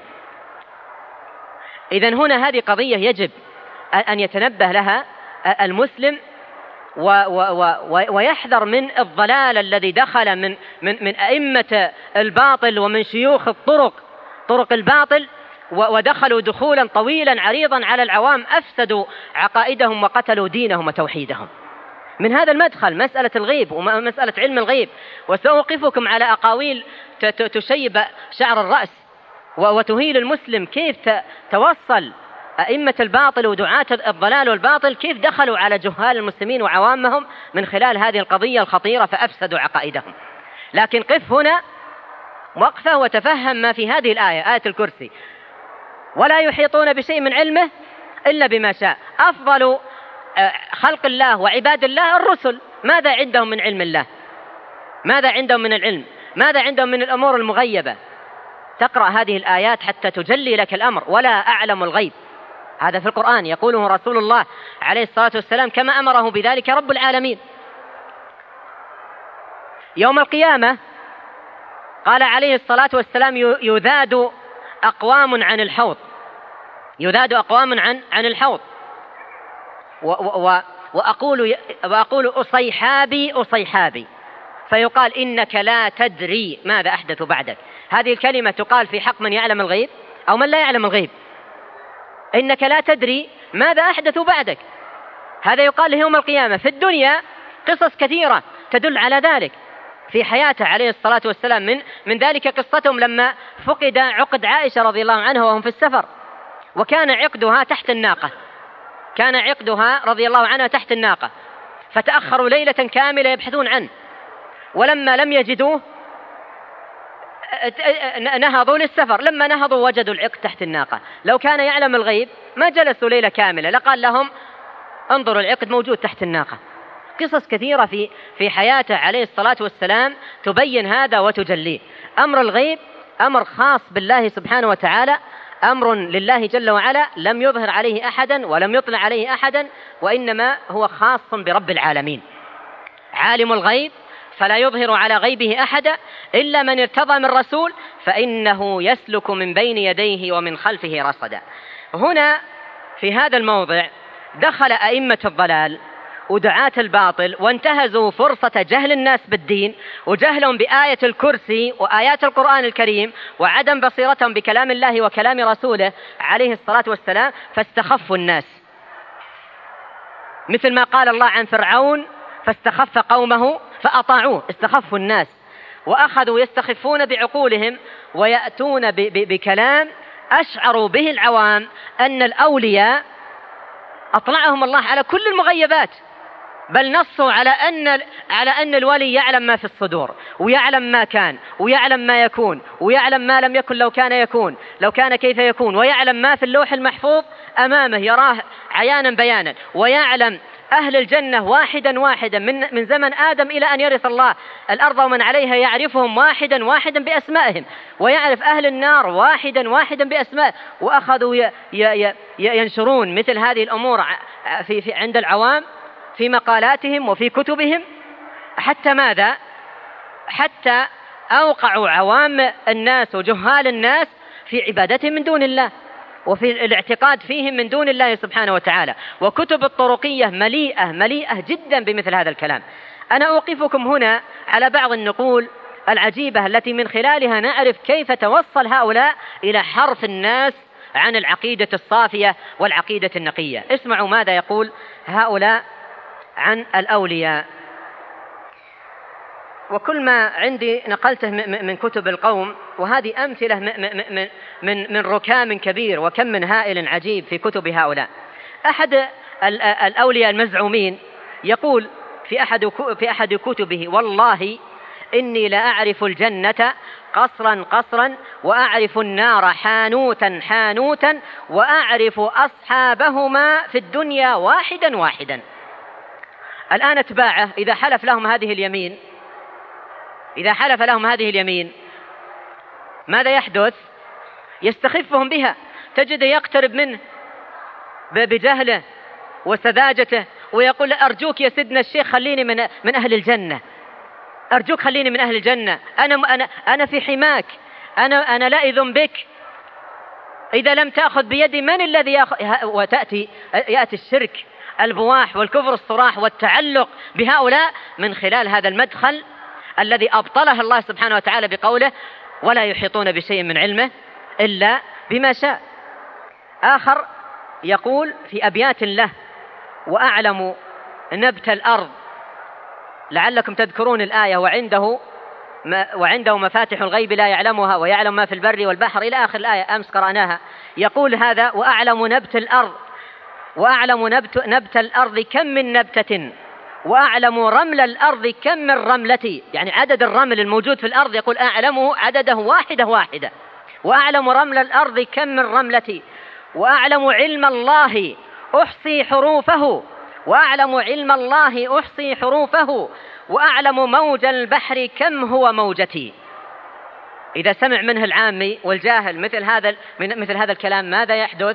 إذن هنا هذه قضية يجب أن يتنبه لها المسلم ويحذر من الضلال الذي دخل من أئمة الباطل ومن شيوخ طرق الباطل، ودخلوا دخولا طويلا عريضا على العوام، أفسدوا عقائدهم وقتلوا دينهم وتوحيدهم. من هذا المدخل مسألة الغيب ومسألة علم الغيب، وسأوقفكم على أقاويل تشيب شعر الرأس وتهيل المسلم، كيف توصل أئمة الباطل ودعاة الضلال والباطل كيف دخلوا على جهال المسلمين وعوامهم من خلال هذه القضية الخطيرة فأفسدوا عقائدهم. لكن قف هنا وقفة وتفهم ما في هذه الآية، آية الكرسي، ولا يحيطون بشيء من علمه إلا بما شاء. أفضل خلق الله وعباد الله الرسل، ماذا عندهم من علم الله؟ ماذا عندهم من العلم؟ ماذا عندهم من الأمور المغيبة؟ تقرأ هذه الآيات حتى تجلي لك الأمر. ولا أعلم الغيب، هذا في القرآن يقوله رسول الله عليه الصلاة والسلام كما أمره بذلك رب العالمين. يوم القيامة قال عليه الصلاة والسلام يذاد أقوام عن الحوض، يذاد أقوام عن الحوض، وأقول أصيحابي، فيقال إنك لا تدري ماذا أحدث بعدك. هذه الكلمة تقال في حق من يعلم الغيب أو من لا يعلم الغيب، إنك لا تدري ماذا أحدث بعدك. هذا يقال يوم القيامة. في الدنيا قصص كثيرة تدل على ذلك في حياته عليه الصلاة والسلام، من ذلك قصتهم لما فقد عقد عائشة رضي الله عنها وهم في السفر، وكان عقدها تحت الناقة، كان عقدها رضي الله عنها تحت الناقة، فتأخروا ليلة كاملة يبحثون عنه، ولما لم يجدوه نهضوا للسفر. لما نهضوا وجدوا العقد تحت الناقة. لو كان يعلم الغيب ما جلسوا ليلة كاملة، لقال لهم انظروا العقد موجود تحت الناقة. قصص كثيرة في حياته عليه الصلاة والسلام تبين هذا وتجليه. أمر الغيب أمر خاص بالله سبحانه وتعالى، أمر لله جل وعلا لم يظهر عليه أحدا ولم يطلع عليه أحدا، وإنما هو خاص برب العالمين، عالم الغيب فلا يظهر على غيبه أحدا إلا من ارتضى من رسول فإنه يسلك من بين يديه ومن خلفه رصدا. هنا في هذا الموضع دخل أئمة الضلال ودعاة الباطل وانتهزوا فرصة جهل الناس بالدين وجهلهم بآية الكرسي وآيات القرآن الكريم وعدم بصيرتهم بكلام الله وكلام رسوله عليه الصلاة والسلام، فاستخفوا الناس، مثل ما قال الله عن فرعون فاستخف قومه فأطاعوه. استخفوا الناس وأخذوا يستخفون بعقولهم ويأتون بكلام أشعروا به العوام أن الأولياء أطلعهم الله على كل المغيبات، بل نصوا على أن الولي يعلم ما في الصدور ويعلم ما كان ويعلم ما يكون ويعلم ما لم يكن لو كان يكون، لو كان كيف يكون، ويعلم ما في اللوح المحفوظ أمامه يراه عيانا بيانا، ويعلم أهل الجنة واحدا واحدا من زمن آدم إلى أن يرث الله الأرض ومن عليها، يعرفهم واحدا واحدا بأسمائهم، ويعرف أهل النار واحدا واحدا بأسمائهم. وأخذوا ينشرون مثل هذه الأمور عند العوام في مقالاتهم وفي كتبهم، حتى ماذا؟ حتى أوقعوا عوام الناس وجهال الناس في عبادتهم من دون الله وفي الاعتقاد فيهم من دون الله سبحانه وتعالى. وكتب الطرقية مليئة جدا بمثل هذا الكلام. أنا أوقفكم هنا على بعض النقول العجيبة التي من خلالها نعرف كيف توصل هؤلاء إلى حرف الناس عن العقيدة الصافية والعقيدة النقية. اسمعوا ماذا يقول هؤلاء عن الأولياء، وكل ما عندي نقلته من كتب القوم، وهذه أمثلة من ركام كبير وكم من هائل عجيب في كتب هؤلاء. أحد الأولياء المزعومين يقول في أحد كتبه: والله إني لأعرف الجنة قصرا قصرا، وأعرف النار حانوتا حانوتا، وأعرف أصحابهما في الدنيا واحدا واحدا. الآن اتباعه إذا حلف لهم هذه اليمين ماذا يحدث؟ يستخفهم بها، تجد يقترب منه بجهله وسذاجته ويقول: أرجوك يا سيدنا الشيخ خليني من أهل الجنة، أرجوك خليني من أهل الجنة، أنا في حماك، أنا لائذ بك، إذا لم تأخذ بيدي من الذي يأخذ؟ يأتي الشرك البواح والكفر الصراح والتعلق بهؤلاء من خلال هذا المدخل الذي أبطله الله سبحانه وتعالى بقوله: ولا يحيطون بشيء من علمه إلا بما شاء. آخر يقول في أبيات له: وأعلم نبت الأرض، لعلكم تذكرون الآية: وعنده مفاتح الغيب لا يعلمها ويعلم ما في البر والبحر، إلى آخر الآية أمس قرأناها. يقول هذا: وأعلم نبت الأرض، وأعلم نبت الأرض كم من نبتة، وأعلم رمل الأرض كم من رملة، يعني عدد الرمل الموجود في الأرض يقول أعلمه عدده واحدة واحدة. وأعلم رمل الأرض كم من رملة، وأعلم علم الله أحصي حروفه، وأعلم علم الله أحصي حروفه، وأعلم موج البحر كم هو موجتي. إذا سمع منه العامي والجاهل مثل هذا الكلام ماذا يحدث؟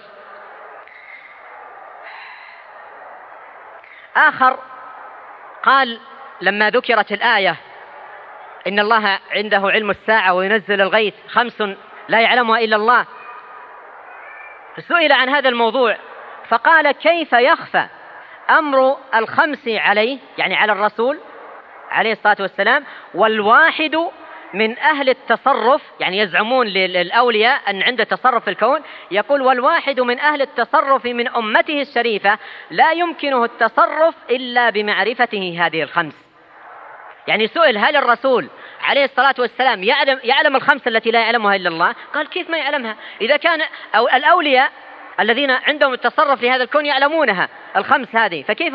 آخر قال لما ذكرت الآية: إن الله عنده علم الساعة وينزل الغيث 5 لا يعلمها إلا الله، سئل عن هذا الموضوع فقال: كيف يخفى أمر ال5 عليه، يعني على الرسول عليه الصلاة والسلام، والواحد من أهل التصرف، يعني يزعمون للأولياء أن عنده تصرف في الكون، يقول: والواحد من أهل التصرف من أمته الشريفة لا يمكنه التصرف إلا بمعرفته هذه ال5. يعني سئل: هل الرسول عليه الصلاة والسلام يعلم ال5 التي لا يعلمها إلا الله؟ قال: كيف ما يعلمها؟ إذا كان أو الأولياء الذين عندهم التصرف في هذا الكون يعلمونها ال5 هذه، فكيف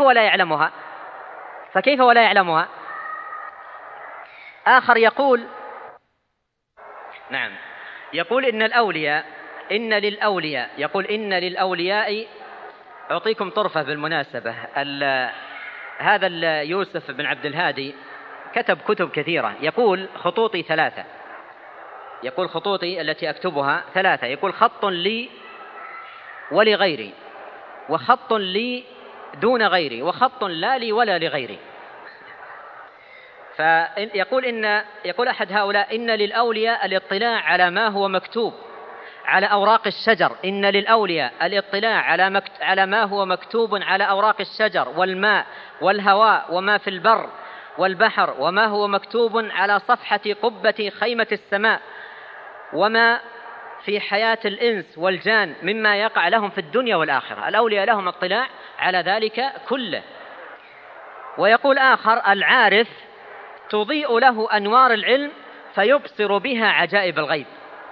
ولا يعلمها؟ آخر يقول: نعم، يقول إن للأولياء أعطيكم طرفة بالمناسبة. هذا يوسف بن عبد الهادي كتب كتب كثيرة، يقول خطوطي 3: يقول خطوطي التي أكتبها 3، يقول خط لي ولغيري، وخط لي دون غيري، وخط لا لي ولا لغيري. يقول أحد هؤلاء: إن للأولياء الاطلاع على ما هو مكتوب على أوراق الشجر، إن للأولياء الاطلاع على ما هو مكتوب على أوراق الشجر والماء والهواء وما في البر والبحر، وما هو مكتوب على صفحة قبة خيمة السماء، وما في حياة الإنس والجان مما يقع لهم في الدنيا والآخرة. الأولياء لهم اطلاع على ذلك كله. ويقول آخر: العارف تضيء له أنوار العلم فيبصر بها عجائب الغيب.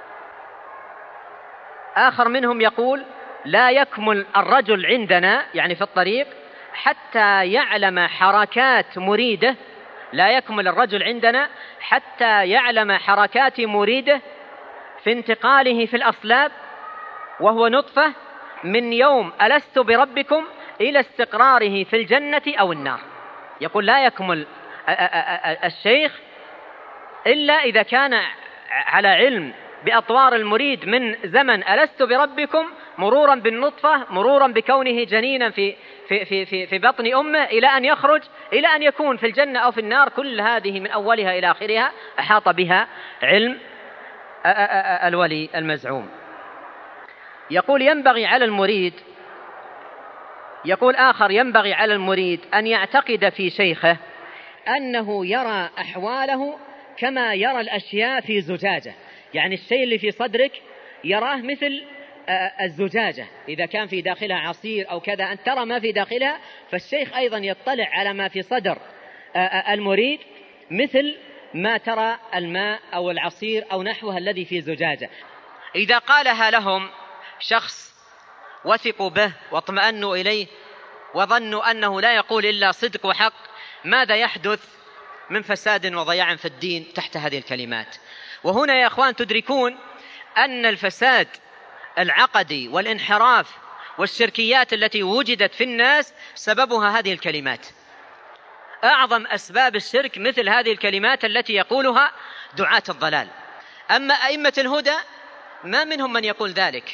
آخر منهم يقول: لا يكمل الرجل عندنا، يعني في الطريق، حتى يعلم حركات مريده، لا يكمل الرجل عندنا حتى يعلم حركات مريده في انتقاله في الأصلاب وهو نطفة، من يوم ألست بربكم إلى استقراره في الجنة أو النار. يقول لا يكمل الشيخ إلا إذا كان على علم بأطوار المريد من زمن ألست بربكم، مرورا بالنطفة، مرورا بكونه جنينا في بطن أمه، إلى أن يخرج، إلى أن يكون في الجنة أو في النار. كل هذه من أولها إلى آخرها أحاط بها علم الولي المزعوم. يقول ينبغي على المريد، يقول آخر: ينبغي على المريد أن يعتقد في شيخه أنه يرى أحواله كما يرى الأشياء في زجاجة، يعني الشيء اللي في صدرك يراه مثل الزجاجة، إذا كان في داخلها عصير أو كذا أن ترى ما في داخلها، فالشيخ أيضا يطلع على ما في صدر المريد مثل ما ترى الماء أو العصير أو نحوها الذي في زجاجة. إذا قالها لهم شخص وثقوا به واطمأنوا إليه وظنوا أنه لا يقول إلا صدق وحق، ماذا يحدث من فساد وضياع في الدين تحت هذه الكلمات؟ وهنا يا أخوان تدركون أن الفساد العقدي والانحراف والشركيات التي وجدت في الناس سببها هذه الكلمات. أعظم أسباب الشرك مثل هذه الكلمات التي يقولها دعاة الضلال. أما أئمة الهدى ما منهم من يقول ذلك.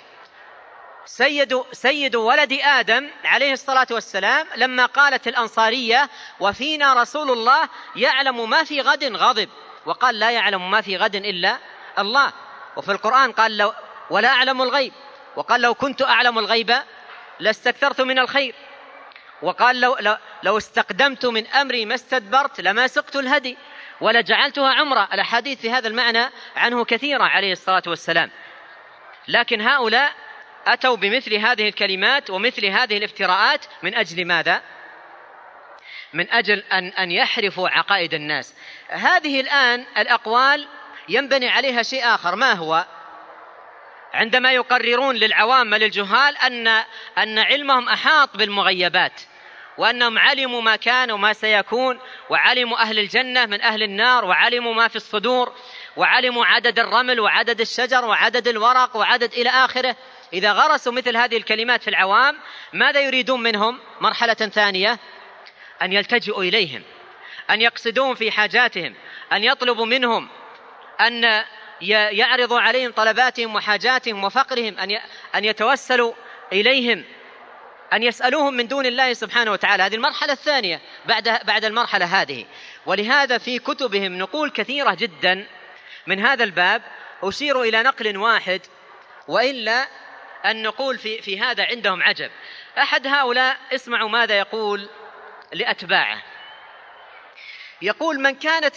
سيد ولد آدم عليه الصلاة والسلام لما قالت الأنصارية: وفينا رسول الله يعلم ما في غد، غضب وقال: لا يعلم ما في غد إلا الله. وفي القرآن قال: ولا أعلم الغيب، وقال: لو كنت أعلم الغيب لاستكثرت من الخير، وقال: لو استقدمت من أمري ما استدبرت لما سقت الهدي ولجعلتها عمرة. الأحاديث في هذا المعنى عنه كثيرة عليه الصلاة والسلام. لكن هؤلاء أتوا بمثل هذه الكلمات ومثل هذه الافتراءات من أجل ماذا؟ من أجل أن يحرفوا عقائد الناس. هذه الآن الأقوال ينبني عليها شيء آخر، ما هو؟ عندما يقررون للعوام للجهال أن علمهم أحاط بالمغيبات، وأنهم علموا ما كان وما سيكون، وعلموا أهل الجنة من أهل النار، وعلموا ما في الصدور، وعلموا عدد الرمل وعدد الشجر وعدد الورق وعدد إلى آخره. إذا غرسوا مثل هذه الكلمات في العوام ماذا يريدون منهم؟ مرحلة ثانية: أن يلتجئوا إليهم، أن يقصدون في حاجاتهم، أن يطلبوا منهم، أن يعرضوا عليهم طلباتهم وحاجاتهم وفقرهم، أن يتوسلوا إليهم، أن يسألوهم من دون الله سبحانه وتعالى. هذه المرحلة الثانية بعد المرحلة هذه. ولهذا في كتبهم نقول كثيرة جدا من هذا الباب، أشير إلى نقل واحد، وإلا أن نقول في هذا عندهم عجب. أحد هؤلاء اسمعوا ماذا يقول لأتباعه. يقول: من كانت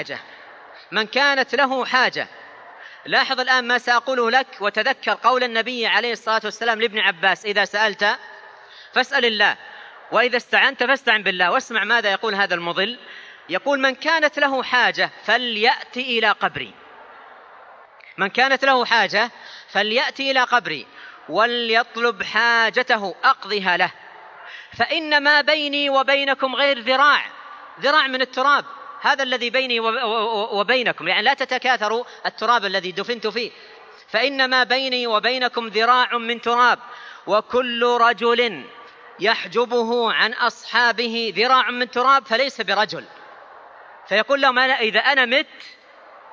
له حاجة، لاحظ الآن ما سأقوله لك، وتذكر قول النبي عليه الصلاة والسلام لابن عباس: إذا سألت فاسأل الله، وإذا استعنت فاستعن بالله. واسمع ماذا يقول هذا المضل. يقول: من كانت له حاجة فليأتي إلى قبري، من كانت له حاجة فليأتي إلى قبري وليطلب حاجته أقضيها له، فإن ما بيني وبينكم غير ذراع من التراب، هذا الذي بيني وبينكم، يعني لا تتكاثروا التراب الذي دفنت فيه. فإن ما بيني وبينكم ذراع من تراب، وكل رجل يحجبه عن أصحابه ذراع من تراب فليس برجل. فيقول لهم: إذا أنا مت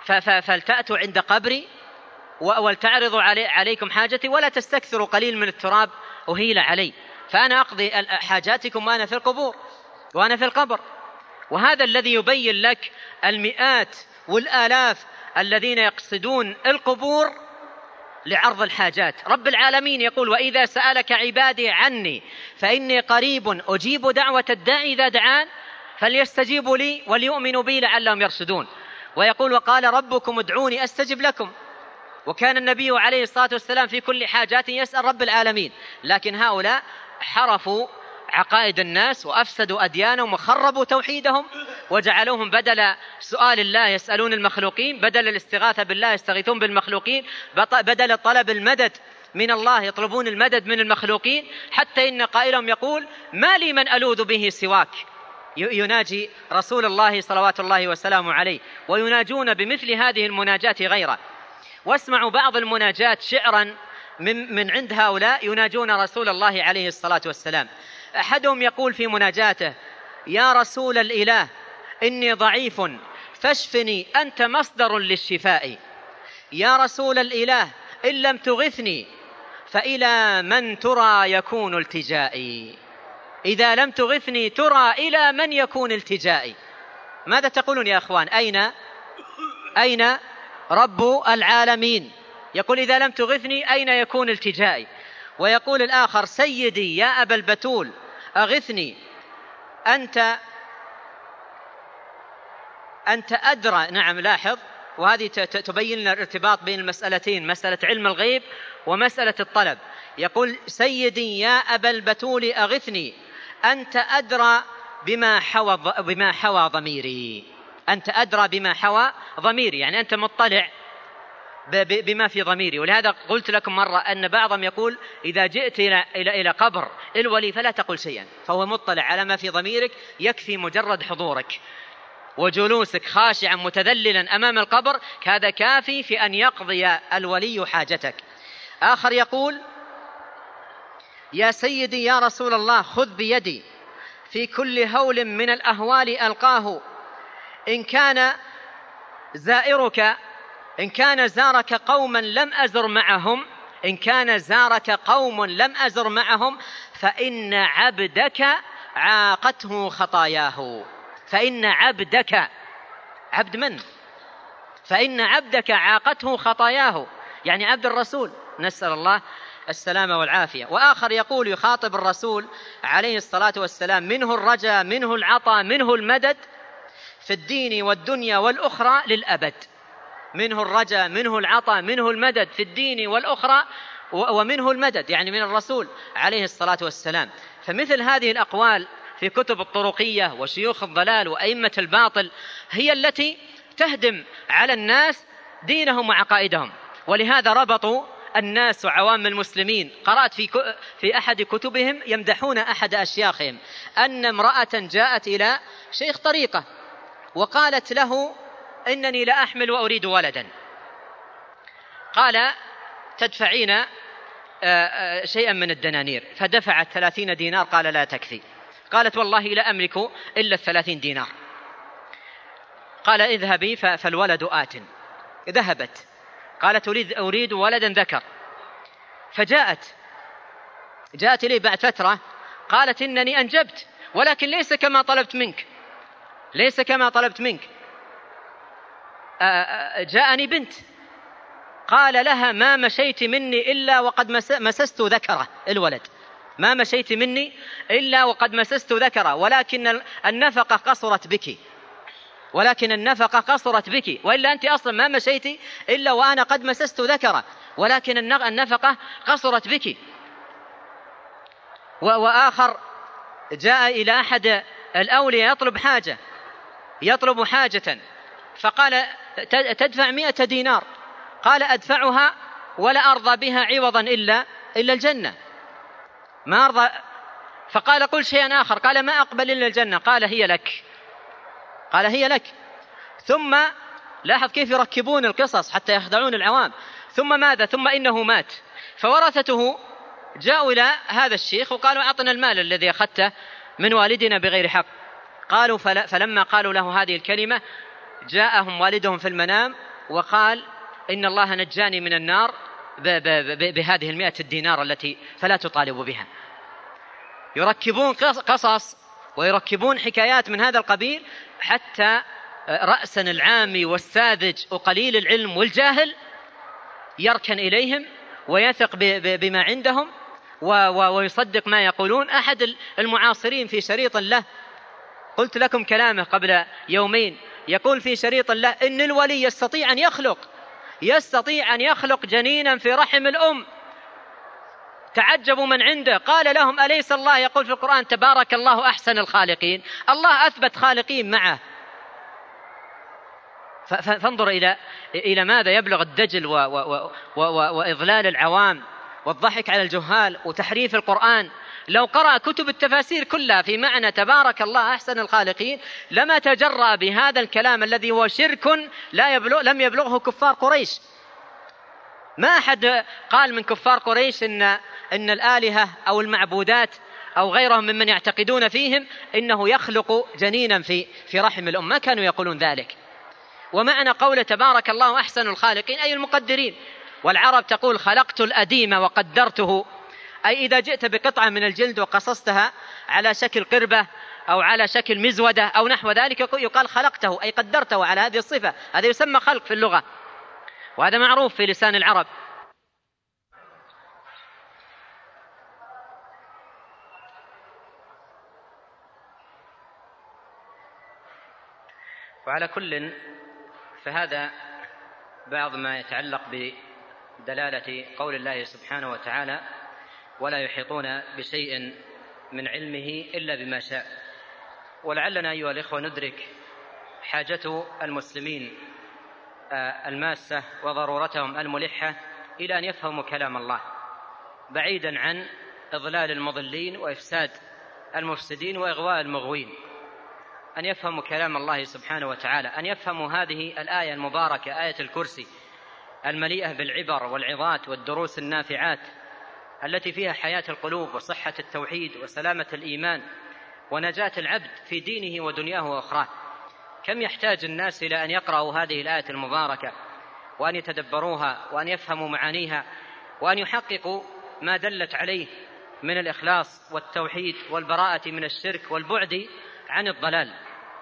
فلتأتوا عند قبري ولتعرضوا عليكم حاجتي، ولا تستكثروا قليل من التراب أهيل علي، فأنا أقضي حاجاتكم وأنا في القبور وأنا في القبر. وهذا الذي يبين لك المئات والآلاف الذين يقصدون القبور لعرض الحاجات. رب العالمين يقول: وإذا سألك عبادي عني فإني قريب أجيب دعوة الداعي إذا دعان فليستجيبوا لي وليؤمنوا بي لعلهم يرشدون. ويقول: وقال ربكم ادعوني أستجب لكم. وكان النبي عليه الصلاة والسلام في كل حاجات يسأل رب العالمين، لكن هؤلاء حرفوا عقائد الناس وأفسدوا أديانهم وخربوا توحيدهم وجعلوهم بدل سؤال الله يسألون المخلوقين، بدل الاستغاثة بالله يستغيثون بالمخلوقين، بدل طلب المدد من الله يطلبون المدد من المخلوقين، حتى إن قائلهم يقول: ما لي من ألوذ به سواك. يناجي رسول الله صلوات الله وسلامه عليه، ويناجون بمثل هذه المناجات غيره. واسمعوا بعض المناجات شعرا من عند هؤلاء يناجون رسول الله عليه الصلاة والسلام. أحدهم يقول في مناجاته: يا رسول الإله إني ضعيف فاشفني أنت مصدر للشفاء. يا رسول الإله إن لم تغثني فإلى من ترى يكون التجائي. إذا لم تغثني ترى إلى من يكون التجائي. ماذا تقولون يا أخوان؟ أين رب العالمين؟ يقول: إذا لم تغثني أين يكون التجائي؟ ويقول الآخر: سيدي يا أبا البتول أغثني أنت أدرى. نعم، لاحظ، وهذه تبين لنا الارتباط بين المسألتين، مسألة علم الغيب ومسألة الطلب. يقول: سيدي يا أبا البتول أغثني أنت أدرى بما حوى ضميري. أنت أدرى بما حوى ضميري، يعني أنت مطلع بما في ضميري. ولهذا قلت لكم مرة أن بعضهم يقول: إذا جئت إلى قبر الولي فلا تقل شيئا، فهو مطلع على ما في ضميرك، يكفي مجرد حضورك وجلوسك خاشعا متذللا أمام القبر، هذا كافي في أن يقضي الولي حاجتك. آخر يقول: يا سيدي يا رسول الله خذ بيدي في كل هول من الأهوال ألقاه، إن كان زارك قوما لم أزر معهم فإن عبدك عاقته خطاياه. فإن عبدك، عبد من؟ فإن عبدك عاقته خطاياه، يعني عبد الرسول، نسأل الله السلامة والعافية. وآخر يقول يخاطب الرسول عليه الصلاة والسلام: منه الرجا منه العطا منه المدد في الدين والدنيا والأخرى للأبد. منه الرجا منه العطا منه المدد في الدين والأخرى، ومنه المدد يعني من الرسول عليه الصلاة والسلام. فمثل هذه الأقوال في كتب الطرقية وشيوخ الضلال وأئمة الباطل هي التي تهدم على الناس دينهم وعقائدهم. ولهذا ربطوا الناس وعوام المسلمين. قرأت في أحد كتبهم يمدحون أحد أشياخهم أن امرأة جاءت إلى شيخ طريقة وقالت له: إنني لا أحمل وأريد ولدا. قال: تدفعين شيئا من الدنانير، فدفعت 30 دينار. قال: لا تكفي. قالت: والله لا أملك إلا 30 دينار. قال: اذهبي فالولد آت. ذهبت، قالت: أريد ولدا ذكر. فجاءت إليه بعد فترة، قالت: إنني أنجبت ولكن ليس كما طلبت منك، جاءني بنت. قال لها: ما مشيت مني إلا وقد مسست ذكره الولد، ما مشيت مني إلا وقد مسست ذكره، ولكن النفقة قصرت بك، وإلا أنت أصلا ما مشيت إلا وأنا قد مسست ذكره، ولكن النفقة قصرت بك. وآخر جاء إلى أحد الأولياء يطلب حاجة، فقال: تدفع 100 دينار. قال: أدفعها ولا أرضى بها عوضا إلا الجنة، ما أرضى. فقال: قل شيئا آخر. قال: ما أقبل إلا الجنة. قال: هي لك. ثم لاحظ كيف يركبون القصص حتى يخدعون العوام. ثم ماذا؟ ثم إنه مات، فورثته جاءوا إلى هذا الشيخ وقالوا: أعطنا المال الذي أخذته من والدنا بغير حق. قالوا فلما قالوا له هذه الكلمة جاءهم والدهم في المنام وقال إن الله نجاني من النار بهذه 100 دينار التي فلا تطالب بها. يركبون قصص ويركبون حكايات من هذا القبيل حتى رأسا العامي والساذج وقليل العلم والجاهل يركن إليهم ويثق بما عندهم ويصدق ما يقولون. أحد المعاصرين في شريط له، قلت لكم كلامه قبل يومين، يقول في شريط له إن الولي يستطيع أن يخلق جنينا في رحم الأم. تعجبوا من عنده، قال لهم أليس الله يقول في القرآن تبارك الله أحسن الخالقين؟ الله أثبت خالقين معه. فانظر إلى ماذا يبلغ الدجل وإضلال العوام والضحك على الجهال وتحريف القرآن. لو قرأ كتب التفاسير كلها في معنى تبارك الله أحسن الخالقين لما تجرأ بهذا الكلام الذي هو شرك لم يبلغه كفار قريش. ما أحد قال من كفار قريش إن الآلهة أو المعبودات أو غيرهم ممن يعتقدون فيهم إنه يخلق جنينا في رحم الأم، ما كانوا يقولون ذلك. ومعنى قول تبارك الله أحسن الخالقين أي المقدرين. والعرب تقول خلقت الأديم وقدرته، أي إذا جئت بقطعة من الجلد وقصصتها على شكل قربة أو على شكل مزودة أو نحو ذلك يقال خلقته، أي قدرته على هذه الصفة. هذا يسمى خلق في اللغة، وهذا معروف في لسان العرب. وعلى كل فهذا بعض ما يتعلق بدلالة قول الله سبحانه وتعالى ولا يحيطون بشيء من علمه إلا بما شاء. ولعلنا أيها الإخوة ندرك حاجة المسلمين الماسة وضرورتهم الملحة إلى أن يفهموا كلام الله بعيدا عن إضلال المضلين وإفساد المفسدين وإغواء المغوين. أن يفهموا كلام الله سبحانه وتعالى، أن يفهموا هذه الآية المباركة آية الكرسي المليئة بالعبر والعظات والدروس النافعات التي فيها حياة القلوب وصحة التوحيد وسلامة الإيمان ونجاة العبد في دينه ودنياه وأخراه. كم يحتاج الناس إلى أن يقرأوا هذه الآية المباركة وأن يتدبروها وأن يفهموا معانيها وأن يحققوا ما دلت عليه من الإخلاص والتوحيد والبراءة من الشرك والبعد عن الضلال.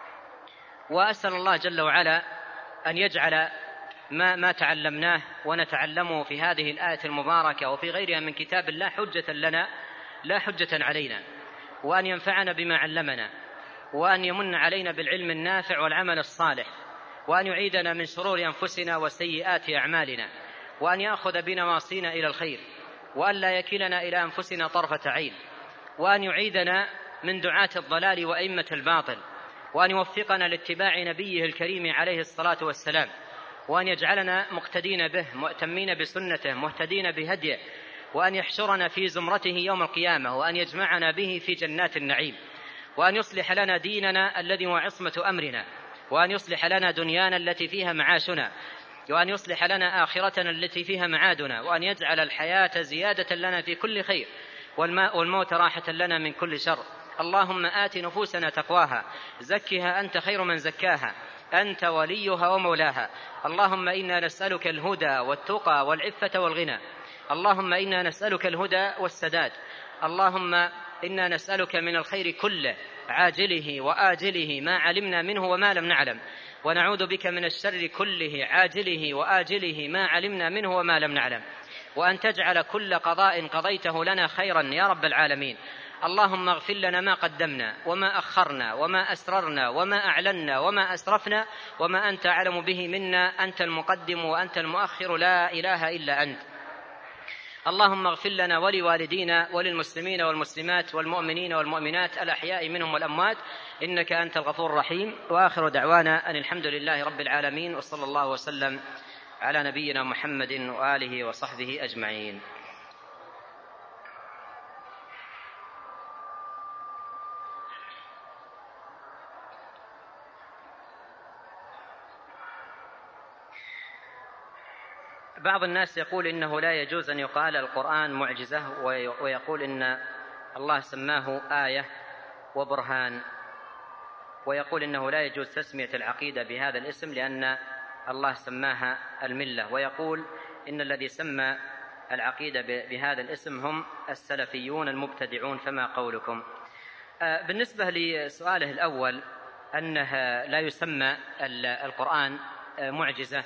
وأسأل الله جل وعلا أن يجعل ما تعلمناه ونتعلمه في هذه الآية المباركة وفي غيرها من كتاب الله حجة لنا لا حجة علينا، وأن ينفعنا بما علمنا، وأن يمن علينا بالعلم النافع والعمل الصالح، وأن يعيدنا من شرور أنفسنا وسيئات أعمالنا، وأن يأخذ بنواصينا إلى الخير، وأن لا يكلنا إلى أنفسنا طرفة عين، وأن يعيدنا من دعاة الضلال وأئمة الباطل، وأن يوفقنا لاتباع نبيه الكريم عليه الصلاة والسلام، وأن يجعلنا مقتدين به مؤتمين بسنته مهتدين بهديه، وأن يحشرنا في زمرته يوم القيامة، وأن يجمعنا به في جنات النعيم، وأن يصلح لنا ديننا الذي هو عصمة أمرنا، وأن يصلح لنا دنيانا التي فيها معاشنا، وأن يصلح لنا آخرتنا التي فيها معادنا، وأن يجعل الحياة زيادة لنا في كل خير والموت راحة لنا من كل شر. اللهم آت نفوسنا تقواها، زكها أنت خير من زكاها، أنت وليها ومولاها. اللهم إنا نسألك الهدى والتقى والعفة والغنى. اللهم إنا نسألك الهدى والسداد. اللهم إنا نسألك من الخير كله عاجله وآجله ما علمنا منه وما لم نعلم، ونعوذ بك من الشر كله عاجله وآجله ما علمنا منه وما لم نعلم، وأن تجعل كل قضاء قضيته لنا خيرا يا رب العالمين. اللهم اغفر لنا ما قدمنا وما أخرنا وما أسررنا وما أعلنا وما أسرفنا وما أنت أعلم به منا، أنت المقدم وأنت المؤخر لا إله إلا أنت. اللهم اغفر لنا ولوالدينا وللمسلمين والمسلمات والمؤمنين والمؤمنات الأحياء منهم والأموات إنك أنت الغفور الرحيم. وآخر دعوانا أن الحمد لله رب العالمين، وصلى الله وسلم على نبينا محمد وآله وصحبه أجمعين. بعض الناس يقول إنه لا يجوز أن يقال القرآن معجزة، ويقول إن الله سماه آية وبرهان، ويقول إنه لا يجوز تسمية العقيدة بهذا الاسم لأن
الله سماها الملة، ويقول إن الذي سمى العقيدة بهذا الاسم هم السلفيون المبتدعون، فما قولكم؟ بالنسبة لسؤاله الأول أنه لا يسمى القرآن معجزة،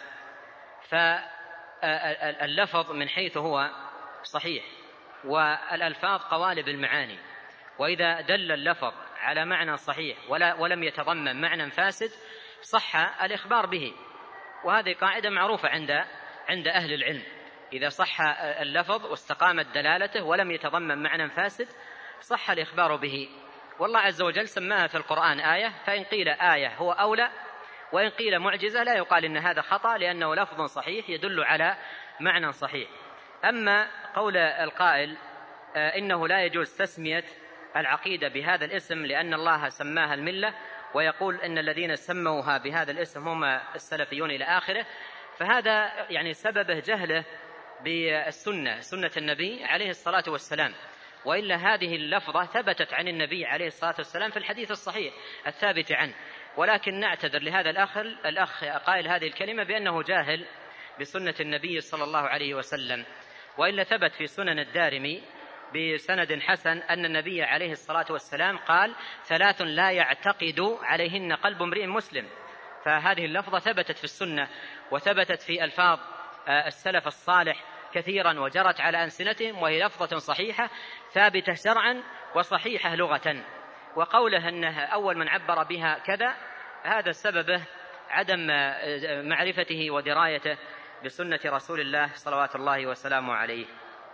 فاللفظ من حيث هو صحيح، والألفاظ قوالب المعاني، وإذا دل اللفظ على معنى صحيح ولم يتضمن معنى فاسد صح الإخبار به، وهذه قاعدة معروفة عند أهل العلم. إذا صح اللفظ واستقامت دلالته ولم يتضمن معنى فاسد صح الإخبار به. والله عز وجل سماها في القرآن آية، فإن قيل آية هو أولى، وإن قيل معجزة لا يقال إن هذا خطأ، لأنه لفظ صحيح يدل على معنى صحيح. أما قول القائل إنه لا يجوز تسمية العقيدة بهذا الاسم لأن الله سماها الملة، ويقول إن الذين سموها بهذا الاسم هم السلفيون إلى آخره، فهذا يعني سببه جهله بالسنة، سنة النبي عليه الصلاة والسلام، وإلا هذه اللفظة ثبتت عن النبي عليه الصلاة والسلام في الحديث الصحيح الثابت عنه. ولكن نعتذر لهذا الأخ قائل هذه الكلمة بأنه جاهل بسنة النبي صلى الله عليه وسلم، وإلا ثبت في سنن الدارمي بسند حسن أن النبي عليه الصلاة والسلام قال: 3 لا يعتقد عليهن قلب امرئ مسلم. فهذه اللفظة ثبتت في السنة، وثبتت في ألفاظ السلف الصالح كثيرا وجرت على ألسنتهم، وهي لفظة صحيحة ثابتة شرعا وصحيحة لغة. وقوله أنها أول من عبر بها كذا هذا سببه عدم معرفته ودرايته بسنة رسول الله صلوات الله وسلامه عليه.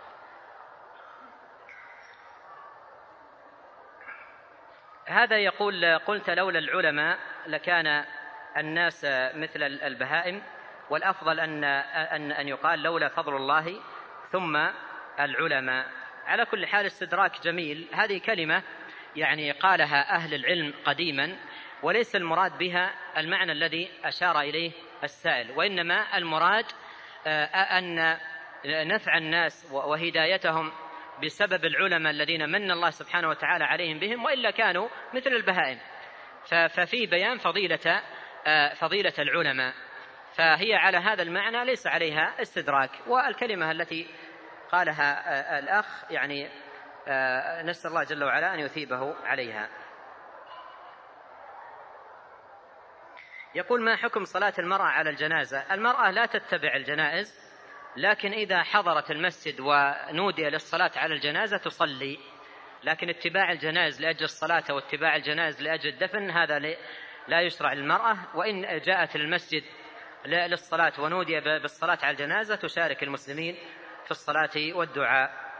هذا يقول: قلت لولا العلماء لكان الناس مثل البهائم، والأفضل أن يقال لولا فضل الله ثم العلماء. على كل حال استدراك جميل. هذه كلمة يعني قالها أهل العلم قديما، وليس المراد بها المعنى الذي أشار إليه السائل، وإنما المراد أن نفع الناس وهدايتهم بسبب العلماء الذين من الله سبحانه وتعالى عليهم بهم، وإلا كانوا مثل البهائم. ففي بيان فضيلة العلماء، فهي على هذا المعنى ليس عليها استدراك. والكلمة التي قالها الأخ يعني نسأل الله جل وعلا أن يثيبه عليها. يقول: ما حكم صلاة المرأة على الجنازة؟ المرأة لا تتبع الجنائز، لكن إذا حضرت المسجد ونودي للصلاة على الجنازة تصلي، لكن اتباع الجنائز لأجل الصلاة واتباع الجنائز لأجل الدفن هذا لا يشرع للمرأة. وإن جاءت المسجد للصلاة ونودي بالصلاة على الجنازة تشارك المسلمين في الصلاة والدعاء.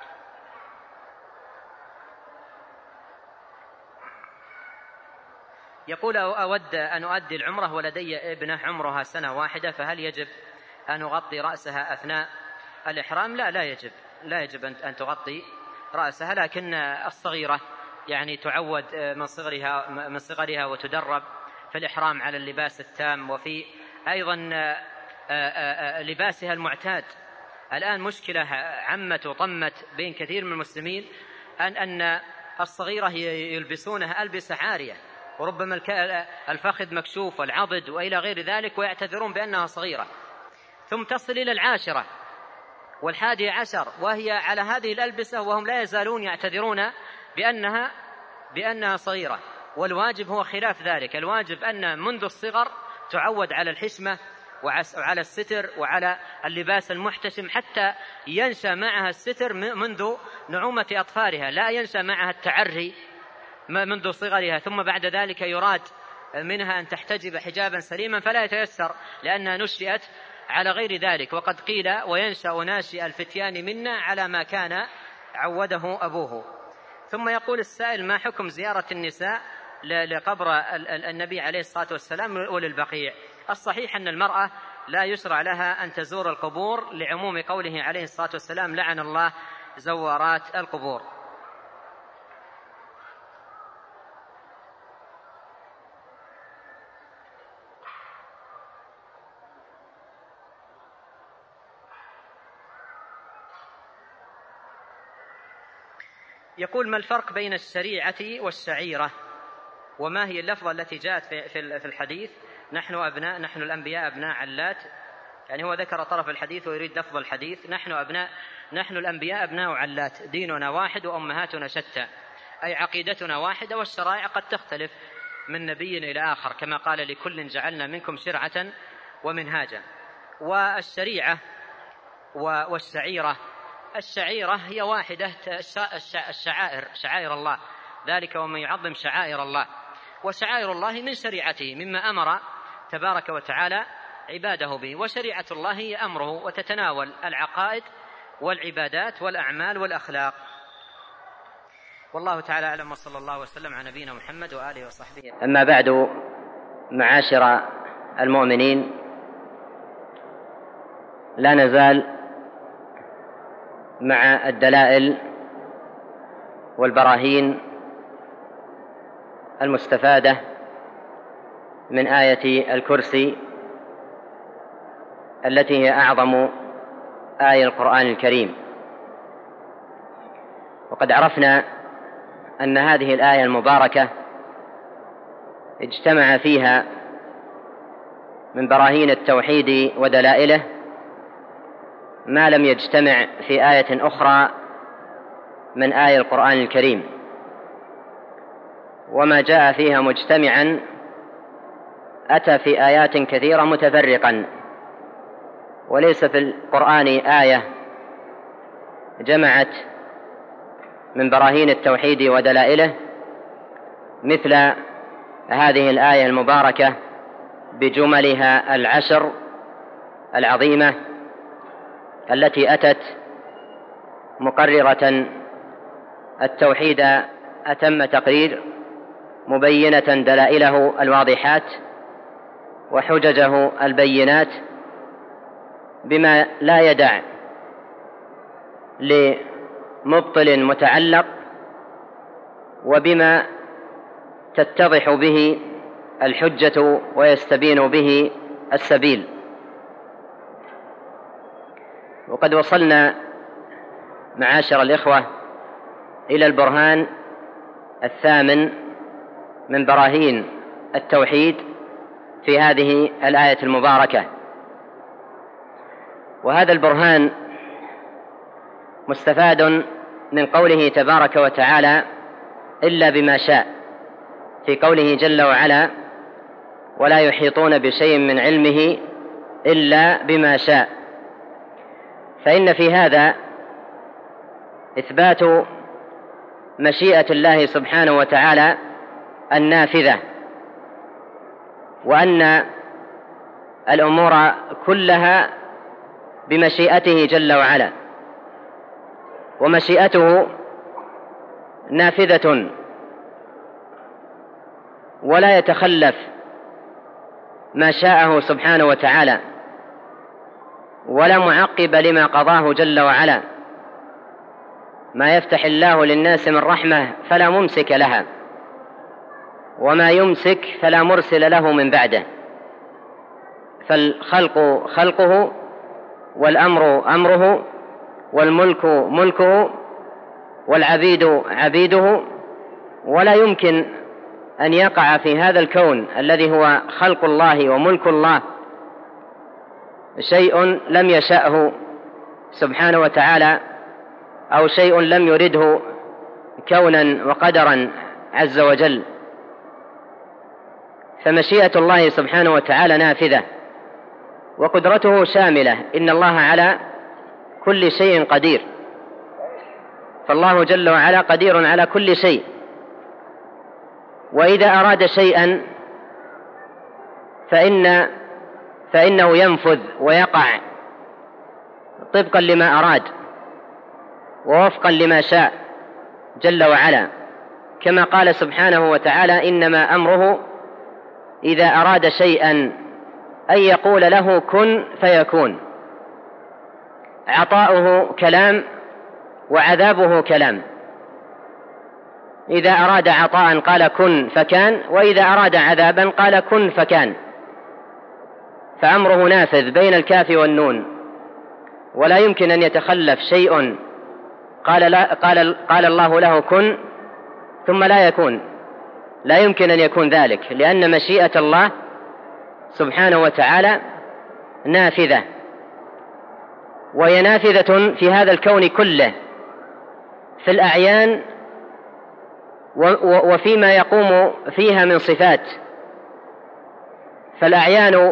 يقول: أود أن أؤدي العمرة ولدي ابنة عمرها 1 سنة، فهل يجب أن أغطي رأسها أثناء الإحرام؟ لا يجب أن تغطي رأسها، لكن الصغيرة يعني تعود من صغرها وتدرب في الإحرام على اللباس التام، وفي أيضا لباسها المعتاد. الآن مشكلة عمت وطمت بين كثير من المسلمين أن الصغيرة يلبسونها ألبسة عارية، وربما الفخذ مكشوف والعضد وإلى غير ذلك، ويعتذرون بأنها صغيرة، ثم تصل إلى 10 و11 وهي على هذه الألبسة، وهم لا يزالون يعتذرون بأنها صغيرة. والواجب هو خلاف ذلك. الواجب أن منذ الصغر تعود على الحشمة وعلى الستر وعلى اللباس المحتشم، حتى ينشأ معها الستر منذ نعومة أطفالها، لا ينشأ معها التعري منذ صغرها، ثم بعد ذلك يراد منها أن تحتجب حجابا سليما فلا يتيسر لأنها نشأت على غير ذلك. وقد قيل: وينشأ ناشئ الفتيان منا على ما كان عوده أبوه. ثم يقول السائل: ما حكم زيارة النساء لقبر النبي عليه الصلاة والسلام وللبقيع؟ الصحيح أن المرأة لا يشرع لها أن تزور القبور لعموم قوله عليه الصلاة والسلام: لعن الله زوارات القبور. يقول: ما الفرق بين الشريعة والشعيرة؟ وما هي اللفظة التي جاءت في الحديث
نحن الأنبياء أبناء علات، يعني هو ذكر طرف الحديث ويريد لفظ الحديث. نحن الأنبياء أبناء علات، ديننا واحد وأمهاتنا شتى، أي عقيدتنا واحدة والشرائع قد تختلف من نبي إلى آخر، كما قال لكل جعلنا منكم شرعة ومنهاجا. والشريعة والشعيرة، الشعيرة هي واحدة، شعائر الله، ذلك ومن يعظم شعائر الله، وشعائر الله من شريعته مما أمر تبارك وتعالى عباده به، وشريعة الله هي أمره وتتناول العقائد والعبادات والأعمال والأخلاق. والله تعالى أعلم، وصلى الله وسلم على نبينا محمد وآله وصحبه.
أما بعد، معاشر المؤمنين، لا نزال مع الدلائل والبراهين المستفادة من آية الكرسي التي هي أعظم آية القرآن الكريم. وقد عرفنا أن هذه الآية المباركة اجتمع فيها من براهين التوحيد ودلائله ما لم يجتمع في آية أخرى من آية القرآن الكريم، وما جاء فيها مجتمعا أتى في آيات كثيرة متفرقا، وليس في القرآن آية جمعت من براهين التوحيد ودلائله مثل هذه الآية المباركة بجملها العشر العظيمة التي أتت مقررة التوحيد أتم تقرير، مبينة دلائله الواضحات وحججه البينات، بما لا يدع لمبطل متعلق، وبما تتضح به الحجة ويستبين به السبيل. وقد وصلنا معاشر الإخوة إلى البرهان الثامن من براهين التوحيد في هذه الآية المباركة، وهذا البرهان مستفاد من قوله تبارك وتعالى إلا بما شاء، في قوله جل وعلا ولا يحيطون بشيء من علمه إلا بما شاء. فإن في هذا إثبات مشيئة الله سبحانه وتعالى النافذة، وأن الأمور كلها بمشيئته جل وعلا، ومشيئته نافذة ولا يتخلف ما شاءه سبحانه وتعالى، ولا معقب لما قضاه جل وعلا. ما يفتح الله للناس من رحمة فلا ممسك لها، وما يمسك فلا مرسل له من بعده. فالخلق خلقه، والأمر أمره، والملك ملكه، والعبيد عبيده، ولا يمكن أن يقع في هذا الكون الذي هو خلق الله وملك الله شيء لم يشأه سبحانه وتعالى، أو شيء لم يرده كونا وقدرا عز وجل. فمشيئة الله سبحانه وتعالى نافذة، وقدرته شاملة، إن الله على كل شيء قدير، فالله جل وعلا قدير على كل شيء. وإذا أراد شيئا فإنه ينفذ ويقع طبقا لما أراد ووفقا لما شاء جل وعلا، كما قال سبحانه وتعالى إنما أمره إذا أراد شيئا أن يقول له كن فيكون. عطاؤه كلام وعذابه كلام، إذا أراد عطاء قال كن فكان، وإذا أراد عذابا قال كن فكان. فأمره نافذ بين الكاف والنون، ولا يمكن أن يتخلف شيء قال الله له كن ثم لا يكون، لا يمكن أن يكون ذلك، لأن مشيئة الله سبحانه وتعالى نافذة، وهي نافذة في هذا الكون كله، في الأعيان وفيما يقوم فيها من صفات. فالأعيان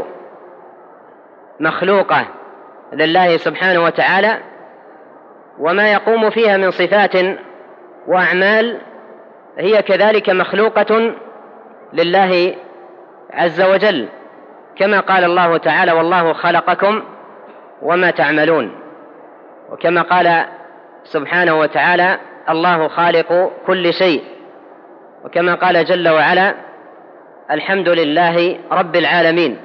مخلوقة لله سبحانه وتعالى، وما يقوم فيها من صفات وأعمال هي كذلك مخلوقة لله عز وجل، كما قال الله تعالى: والله خلقكم وما تعملون. وكما قال سبحانه وتعالى: الله خالق كل شيء. وكما قال جل وعلا: الحمد لله رب العالمين.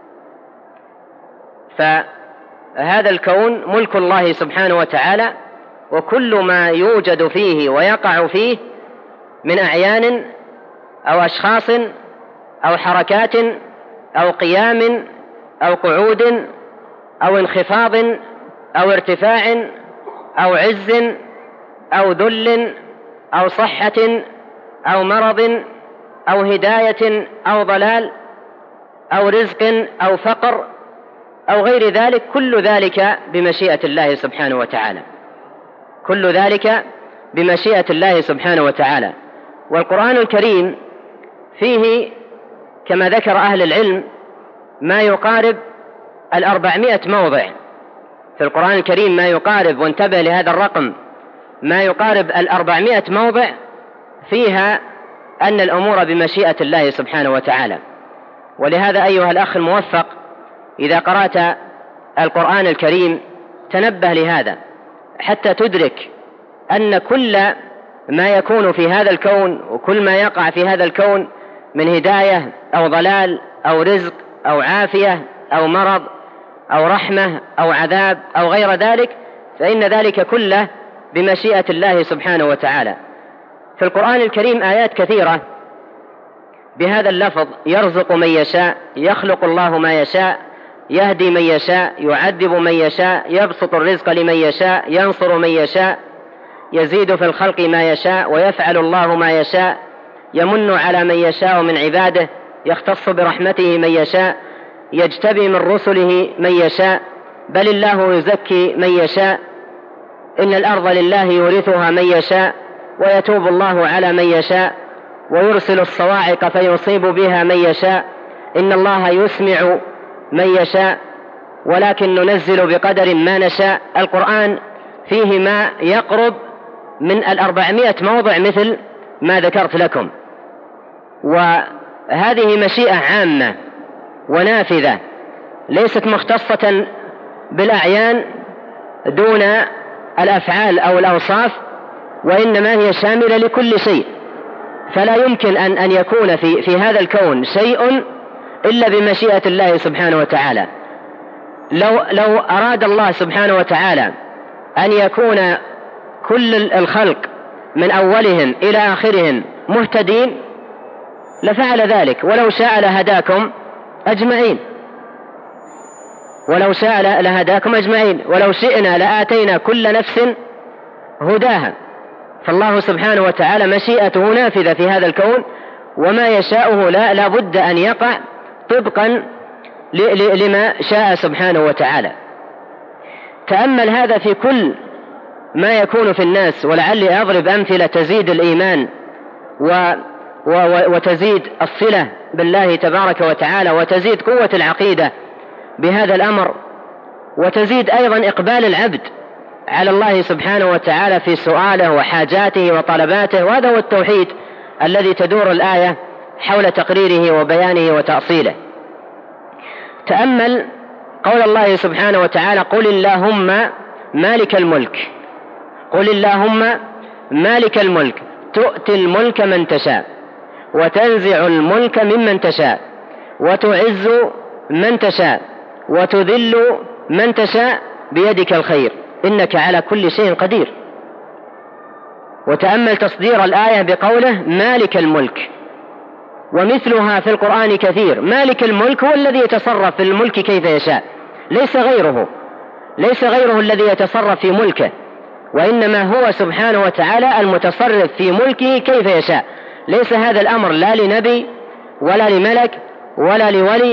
فهذا الكون ملك الله سبحانه وتعالى، وكل ما يوجد فيه ويقع فيه من أعيان أو أشخاص أو حركات أو قيام أو قعود أو انخفاض أو ارتفاع أو عز أو ذل أو صحة أو مرض أو هداية أو ضلال أو رزق أو فقر أو غير ذلك، كل ذلك بمشيئة الله سبحانه وتعالى، كل ذلك بمشيئة الله سبحانه وتعالى. والقرآن الكريم فيه كما ذكر أهل العلم ما يقارب 400 موضع. في القرآن الكريم ما يقارب، وانتبه لهذا الرقم، ما يقارب 400 موضع فيها أن الأمور بمشيئة الله سبحانه وتعالى. ولهذا أيها الأخ الموفق، إذا قرأت القرآن الكريم تنبه لهذا حتى تدرك أن كل ما يكون في هذا الكون وكل ما يقع في هذا الكون من هداية أو ضلال أو رزق أو عافية أو مرض أو رحمة أو عذاب أو غير ذلك، فإن ذلك كله بمشيئة الله سبحانه وتعالى. في القرآن الكريم آيات كثيرة بهذا اللفظ: يرزق من يشاء، يخلق الله ما يشاء، يهدي من يشاء، يعذب من يشاء، يبسط الرزق لمن يشاء، ينصر من يشاء، يزيد في الخلق ما يشاء، ويفعل الله ما يشاء، يمن على من يشاء من عباده، يختص برحمته من يشاء، يجتبي من رسله من يشاء، بل الله يزكي من يشاء، إن الأرض لله يورثها من يشاء، ويتوب الله على من يشاء، ويرسل الصواعق فيصيب بها من يشاء، إن الله يسمع من يشاء، ولكن ننزل بقدر ما نشاء. القرآن فيه ما يقرب من 400 موضع مثل ما ذكرت لكم، وهذه مشيئة عامة ونافذة ليست مختصة بالأعيان دون الأفعال أو الأوصاف، وإنما هي شاملة لكل شيء. فلا يمكن أن يكون في هذا الكون شيء إلا بمشيئة الله سبحانه وتعالى. لو أراد الله سبحانه وتعالى أن يكون كل الخلق من أولهم إلى آخرهم مهتدين لفعل ذلك، ولو شاء لهداكم أجمعين، ولو شاء لهداكم أجمعين، ولو شئنا لآتينا كل نفس هداها. فالله سبحانه وتعالى مشيئته نافذة في هذا الكون، وما يشاءه لا بد أن يقع طبقا لما شاء سبحانه وتعالى. تأمل هذا في كل ما يكون في الناس، ولعلي أضرب أمثلة تزيد الإيمان وتزيد الصلة بالله تبارك وتعالى، وتزيد قوة العقيدة بهذا الأمر، وتزيد أيضا إقبال العبد على الله سبحانه وتعالى في سؤاله وحاجاته وطلباته. وهذا هو التوحيد الذي تدور الآية حول تقريره وبيانه وتأصيله. تأمل قول الله سبحانه وتعالى: قل اللهم مالك الملك، قل اللهم مالك الملك تؤتي الملك من تشاء، وتنزع الملك ممن تشاء، وتعز من تشاء، وتذل من تشاء، بيدك الخير، إنك على كل شيء قدير. وتأمل تصدير الآية بقوله مالك الملك، ومثلها في القرآن كثير. مالك الملك هو الذي يتصرف في الملك كيف يشاء، ليس غيره الذي يتصرف في ملكه، وإنما هو سبحانه وتعالى المتصرف في ملكه كيف يشاء. ليس هذا الأمر لا لنبي ولا لملك ولا لولي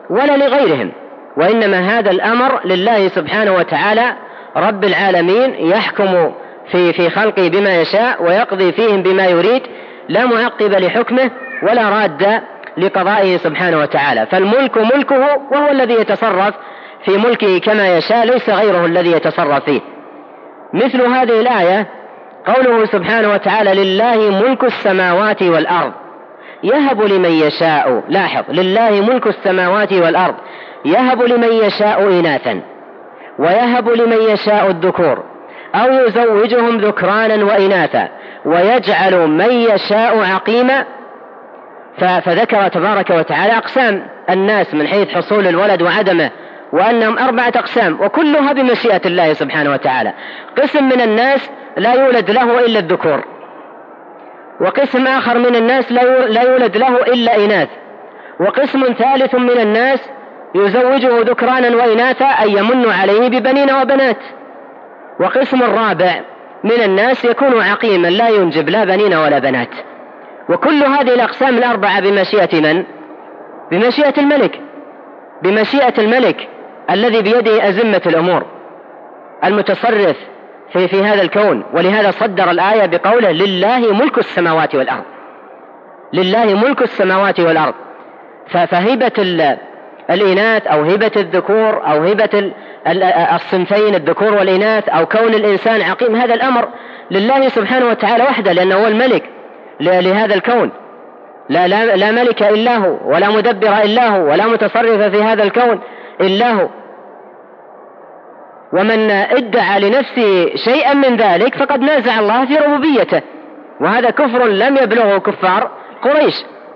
ولا لغيرهم، وإنما هذا الأمر لله سبحانه وتعالى رب العالمين، يحكم في خلقه بما يشاء ويقضي فيهم بما يريد، لا معقب لحكمه ولا راد لقضائه سبحانه وتعالى. فالملك ملكه، وهو الذي يتصرف في ملكه كما يشاء، ليس غيره الذي يتصرف فيه. مثل هذه الآية قوله سبحانه وتعالى: لله ملك السماوات والأرض يهب لمن يشاء. لاحظ: لله ملك السماوات والأرض يهب لمن يشاء إناثا ويهب لمن يشاء الذكور أو يزوجهم ذكرانا وإناثا ويجعل من يشاء عقيما. فذكر تبارك وتعالى أقسام الناس من حيث حصول الولد وعدمه، وأنهم 4 أقسام، وكلها بمشيئة الله سبحانه وتعالى. قسم من الناس لا يولد له إلا الذكور، وقسم آخر من الناس لا يولد له إلا إناث، وقسم ثالث من الناس يزوجه ذكرانا وإناثا أي يمن عليه ببنين وبنات، وقسم الرابع من الناس يكون عقيما لا ينجب لا بنين ولا بنات. وكل هذه الأقسام 4 بمشيئة من؟ بمشيئة الملك، بمشيئة الملك الذي بيده أزمة الأمور، المتصرف في هذا الكون. ولهذا صدر الآية بقوله: لله ملك السماوات والأرض. لله ملك السماوات والأرض. فهبة الإناث أو هبة الذكور أو هبة الصنفين الذكور والإناث أو كون الإنسان عقيم، هذا الأمر لله سبحانه وتعالى وحده، لأنه هو الملك لهذا الكون. لا ملك إلا هو، ولا مدبر إلا هو، ولا متصرف في هذا الكون إلا هو. ومن ادعى لنفسه شيئا من ذلك فقد نازع الله في ربوبيته، وهذا كفر لم يبلغه كفار قريش.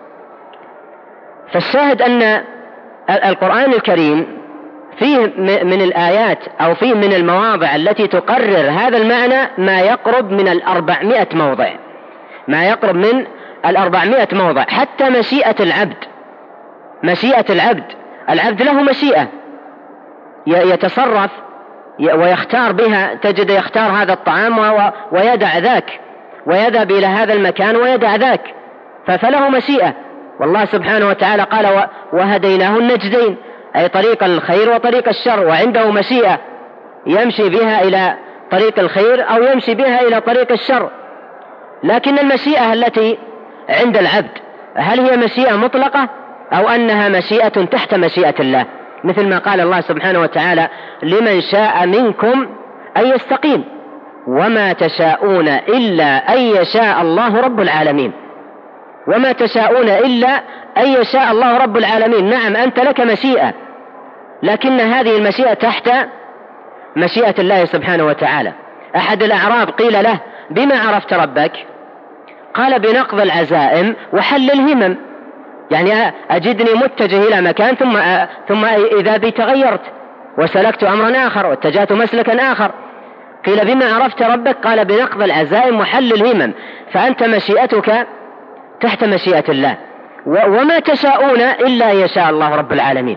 فالشاهد أن القرآن الكريم فيه من الآيات أو فيه من المواضع التي تقرر هذا المعنى ما يقرب من 400 موضع، ما يقرب من 400 موضع. حتى مشيئة العبد، مشيئة العبد له مشيئة يتصرف ويختار بها. تجد يختار هذا الطعام ويدع ذاك، ويذهب إلى هذا المكان ويدع ذاك، فله مشيئة. والله سبحانه وتعالى قال: وهديناه النجدين، أي طريق الخير وطريق الشر، وعنده مشيئة يمشي بها إلى طريق الخير أو يمشي بها إلى طريق الشر. لكن المشيئة التي عند العبد هل هي مشيئة مطلقة أو أنها مشيئة تحت مشيئة الله؟ مثل ما قال الله سبحانه وتعالى: لمن شاء منكم أن يستقيم وما تشاءون إلا أن يشاء الله رب العالمين. وما تشاءون إلا أن يشاء الله رب العالمين. نعم، أنت لك مشيئة، لكن هذه المشيئة تحت مشيئة الله سبحانه وتعالى. أحد الأعراب قيل له: بما عرفت ربك؟ قال: بنقض العزائم وحل الهمم. يعني أجدني متجه إلى مكان ثم إذا بي تغيرت وسلكت أمرا آخر واتجهت مسلكا آخر. قيل: بما عرفت ربك؟ قال: بنقض العزائم وحل الهمم. فأنت مشيئتك تحت مشيئة الله. وما تشاءون إلا أن يشاء الله رب العالمين.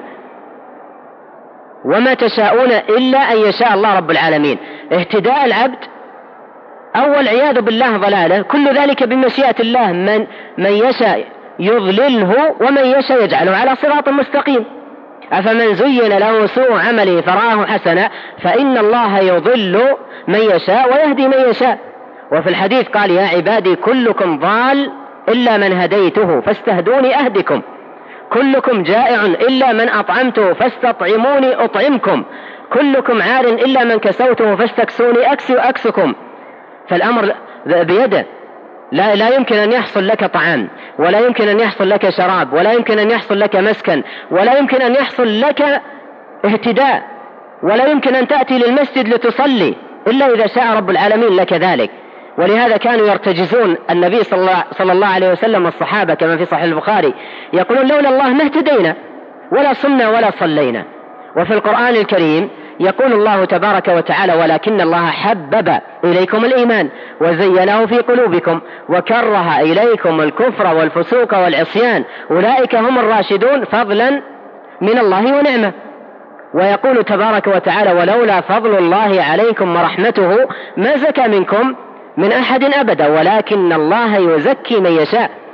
وما تشاءون إلا أن يشاء الله رب العالمين. اهتداء العبد أو والعياذ بالله ضلاله، كل ذلك بمشيئة الله. من يشاء يضلله ومن يشاء يجعله على صراط مستقيم. أفمن زين له سوء عمله فرآه حسنا فإن الله يضل من يشاء ويهدي من يشاء. وفي الحديث قال: يا عبادي كلكم ضال إلا من هديته فاستهدوني أهدكم، كلكم جائع إلا من أطعمته فاستطعموني أطعمكم، كلكم عار إلا من كسوته فاستكسوني أكسكم. فالأمر بيده. لا يمكن أن يحصل لك طعام، ولا يمكن أن يحصل لك شراب، ولا يمكن أن يحصل لك مسكن، ولا يمكن أن يحصل لك اهتداء، ولا يمكن أن تأتي للمسجد لتصلي إلا إذا شاء رب العالمين لك ذلك. ولهذا كانوا يرتجزون النبي صلى الله عليه وسلم والصحابة كما في صحيح البخاري، يقولون: لولا الله ما اهتدينا ولا صمنا ولا صلينا. وفي القرآن الكريم يقول الله تبارك وتعالى: ولكن الله حبب إليكم الإيمان وزينه في قلوبكم وكره إليكم الكفر والفسوق والعصيان أولئك هم الراشدون فضلا من الله ونعمة. ويقول تبارك وتعالى: ولولا فضل الله عليكم ورحمته ما زكى منكم من أحد أبدا ولكن الله يزكي من يشاء.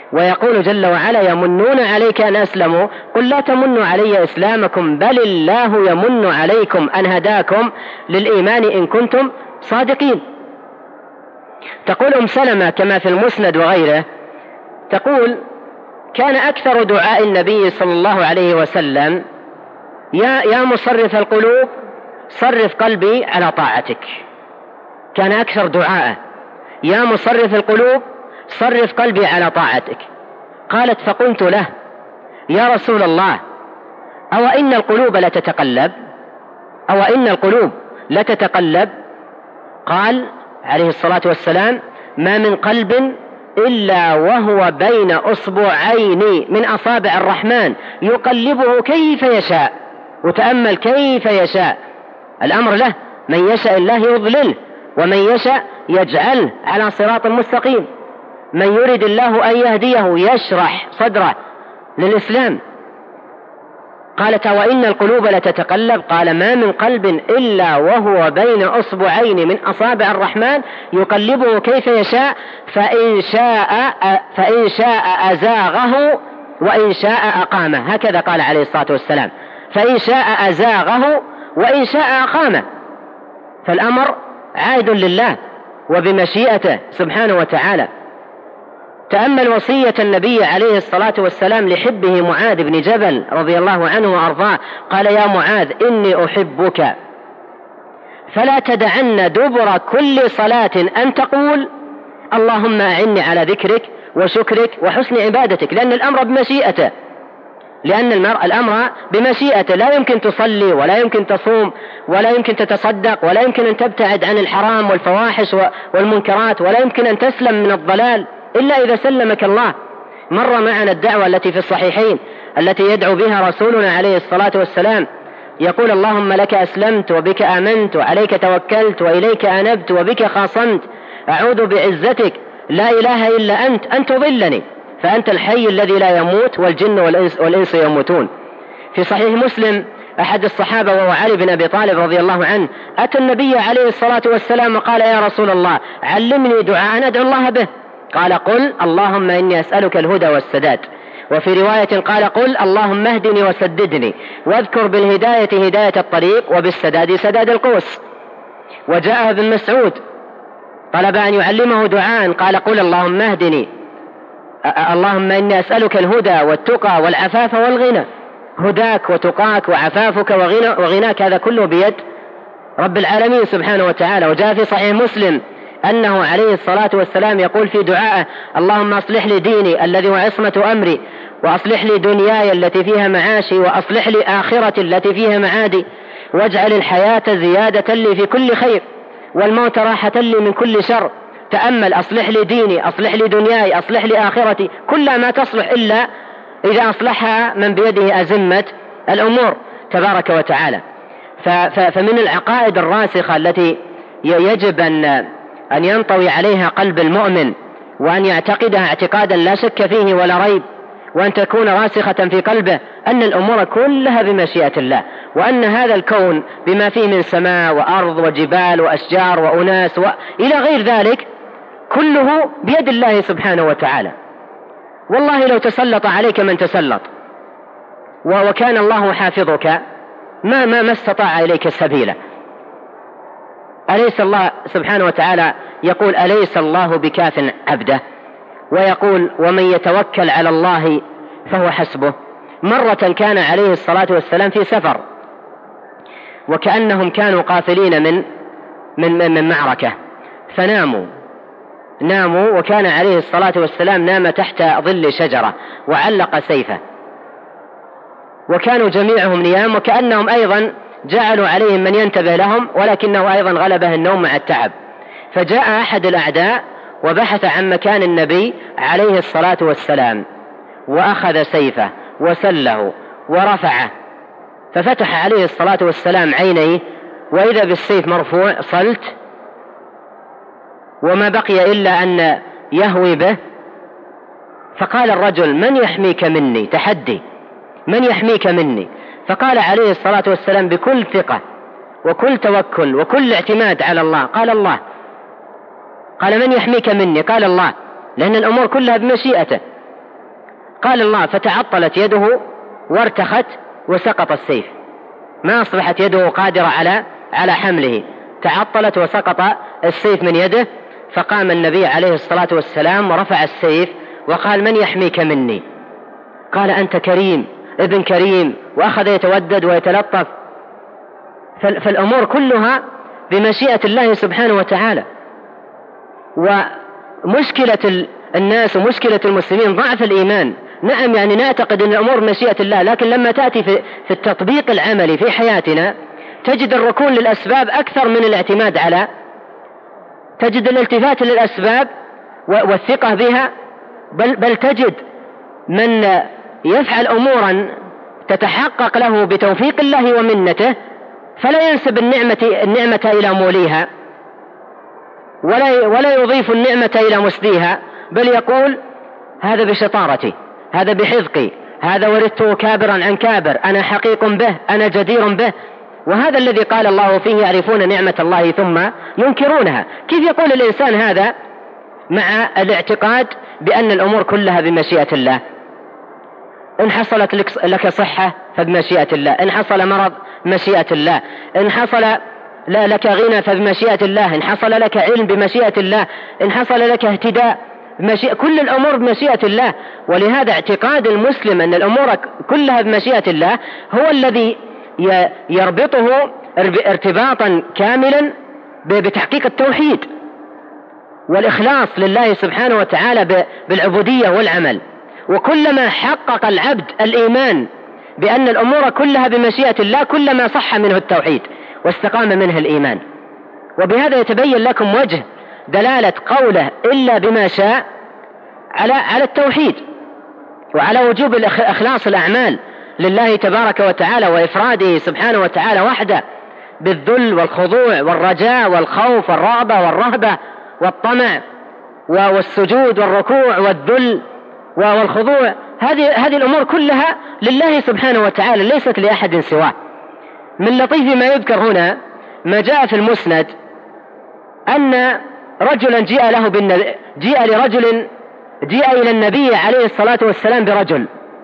ويقول جل وعلا يمنون عليك أن أسلموا قل لا تمنوا علي إسلامكم بل الله يمن عليكم أن هداكم للإيمان إن كنتم صادقين. تقول أم سلمة كما في المسند وغيره، تقول كان أكثر دعاء النبي صلى الله عليه وسلم يا مصرف القلوب صرف قلبي على طاعتك. كان أكثر دعاءه يا مصرف القلوب صرف قلبي على طاعتك. قالت فقلت له يا رسول الله أو إن القلوب لتتقلب أو إن القلوب لتتقلب؟ قال عليه الصلاة والسلام ما من قلب إلا وهو بين أصبعين من أصابع الرحمن يقلبه كيف يشاء. وتأمل كيف يشاء، الأمر له، من يشاء الله يضلله ومن يشاء يجعله على صراط مستقيم. من يريد الله أن يهديه يشرح صدره للإسلام. قالت وإن القلوب لتتقلب؟ قال ما من قلب إلا وهو بين أصبعين من أصابع الرحمن يقلبه كيف يشاء فإن شاء أزاغه وإن شاء أقامه. هكذا قال عليه الصلاة والسلام، فإن شاء أزاغه وإن شاء أقامه. فالأمر عائد لله وبمشيئته سبحانه وتعالى. تأمل وصية النبي عليه الصلاة والسلام لحبه معاذ بن جبل رضي الله عنه وأرضاه، قال يا معاذ إني أحبك فلا تدعن دبر كل صلاة أن تقول اللهم أعني على ذكرك وشكرك وحسن عبادتك. لأن الأمر بمشيئته، لأن الأمر بمشيئته، لا يمكن تصلي ولا يمكن تصوم ولا يمكن تتصدق ولا يمكن أن تبتعد عن الحرام والفواحش والمنكرات ولا يمكن أن تسلم من الضلال إلا إذا سلمك الله. مر معنا الدعوة التي في الصحيحين التي يدعو بها رسولنا عليه الصلاة والسلام، يقول اللهم لك أسلمت وبك آمنت وعليك توكلت وإليك أنبت وبك خاصمت أعوذ بعزتك لا إله إلا أنت أن تضلني فأنت الحي الذي لا يموت والجن والإنس يموتون. في صحيح مسلم أحد الصحابة وهو علي بن أبي طالب رضي الله عنه أتى النبي عليه الصلاة والسلام وقال يا رسول الله علمني دعاء أدعو الله به. قال قل اللهم إني أسألك الهدى والسداد. وفي رواية قال قل اللهم اهدني وسددني واذكر بالهداية هداية الطريق وبالسداد سداد القوس. وجاء ابن مسعود طلب أن يعلمه دعاء قال قل اللهم اهدني اللهم إني أسألك الهدى والتقى والعفاف والغنى. هداك وتقاك وعفافك وغناك هذا كله بيد رب العالمين سبحانه وتعالى. وجاء في صحيح مسلم أنه عليه الصلاة والسلام يقول في دعائه اللهم أصلح لي ديني الذي هو عصمة أمري وأصلح لي دنياي التي فيها معاشي وأصلح لي آخرتي التي فيها معادي واجعل الحياة زيادة لي في كل خير والموت راحة لي من كل شر. تأمل أصلح لي ديني أصلح لي دنياي أصلح لي آخرتي، كلها ما تصلح إلا إذا أصلحها من بيده أزمة الأمور تبارك وتعالى. فمن العقائد الراسخة التي يجب أن ينطوي عليها قلب المؤمن وأن يعتقدها اعتقادا لا شك فيه ولا ريب وأن تكون راسخة في قلبه أن الأمور كلها بمشيئة الله، وأن هذا الكون بما فيه من سماء وأرض وجبال وأشجار وأناس وإلى غير ذلك كله بيد الله سبحانه وتعالى. والله لو تسلط عليك من تسلط وكان الله حافظك ما استطاع إليك سبيلا. أليس الله سبحانه وتعالى يقول أليس الله بكاف عبده، ويقول ومن يتوكل على الله فهو حسبه. مرة كان عليه الصلاة والسلام في سفر وكأنهم كانوا قافلين من معركة فناموا وكان عليه الصلاة والسلام نام تحت ظل شجرة وعلق سيفه وكانوا جميعهم نيام وكأنهم أيضا جعلوا عليهم من ينتبه لهم ولكنه أيضا غلبه النوم مع التعب. فجاء أحد الأعداء وبحث عن مكان النبي عليه الصلاة والسلام وأخذ سيفه وسله ورفعه ففتح عليه الصلاة والسلام عينيه وإذا بالسيف مرفوع صلت وما بقي إلا أن يهوي به. فقال الرجل من يحميك مني؟ تحدي من يحميك مني؟ فقال عليه الصلاة والسلام بكل ثقة وكل توكل وكل اعتماد على الله قال الله. قال من يحميك مني؟ قال الله، لأن الأمور كلها بمشيئته قال الله فتعطلت يده وارتخت وسقط السيف، ما أصبحت يده قادرة على حمله، تعطلت وسقط السيف من يده. فقام النبي عليه الصلاة والسلام ورفع السيف وقال من يحميك مني؟ قال أنت كريم ابن كريم، وأخذ يتودد ويتلطف. فالأمور كلها بمشيئة الله سبحانه وتعالى. ومشكلة الناس ومشكلة المسلمين ضعف الإيمان. نعم يعني نعتقد أن الأمور بمشيئة الله، لكن لما تأتي في التطبيق العملي في حياتنا تجد الركون للأسباب أكثر من الاعتماد على، تجد الالتفات للأسباب والثقة بها، بل تجد من يفعل أمورا تتحقق له بتوفيق الله ومنته فلا ينسب النعمة إلى موليها ولا يضيف النعمة إلى مسديها، بل يقول هذا بشطارتي، هذا بحذقي، هذا ورثته كابرا عن كابر، أنا حقيق به، أنا جدير به. وهذا الذي قال الله فيه يعرفون نعمة الله ثم ينكرونها. كيف يقول الإنسان هذا مع الاعتقاد بأن الأمور كلها بمشيئة الله؟ إن حصلت لك صحة فبمشيئة الله، إن حصل مرض بمشيئة الله، إن حصل لك غنى فبمشيئة الله، إن حصل لك علم بمشيئة الله، إن حصل لك اهتداء كل الأمور بمشيئة الله. ولهذا اعتقاد المسلم أن الأمور كلها بمشيئة الله هو الذي يربطه ارتباطا كاملا بتحقيق التوحيد والإخلاص لله سبحانه وتعالى بالعبودية والعمل. وكلما حقق العبد الإيمان بأن الأمور كلها بمشيئة الله كلما صح منه التوحيد واستقام منه الإيمان. وبهذا يتبين لكم وجه دلالة قوله إلا بما شاء على التوحيد وعلى وجوب إخلاص الأعمال لله تبارك وتعالى وإفراده سبحانه وتعالى وحده بالذل والخضوع والرجاء والخوف والرغبة والرهبة والطمع والسجود والركوع والذل والخضوع. هذه الأمور كلها لله سبحانه وتعالى ليست لأحد سواه. من لطيف ما يذكر هنا ما جاء في المسند أن رجلا جيء إلى النبي عليه الصلاة والسلام برجل،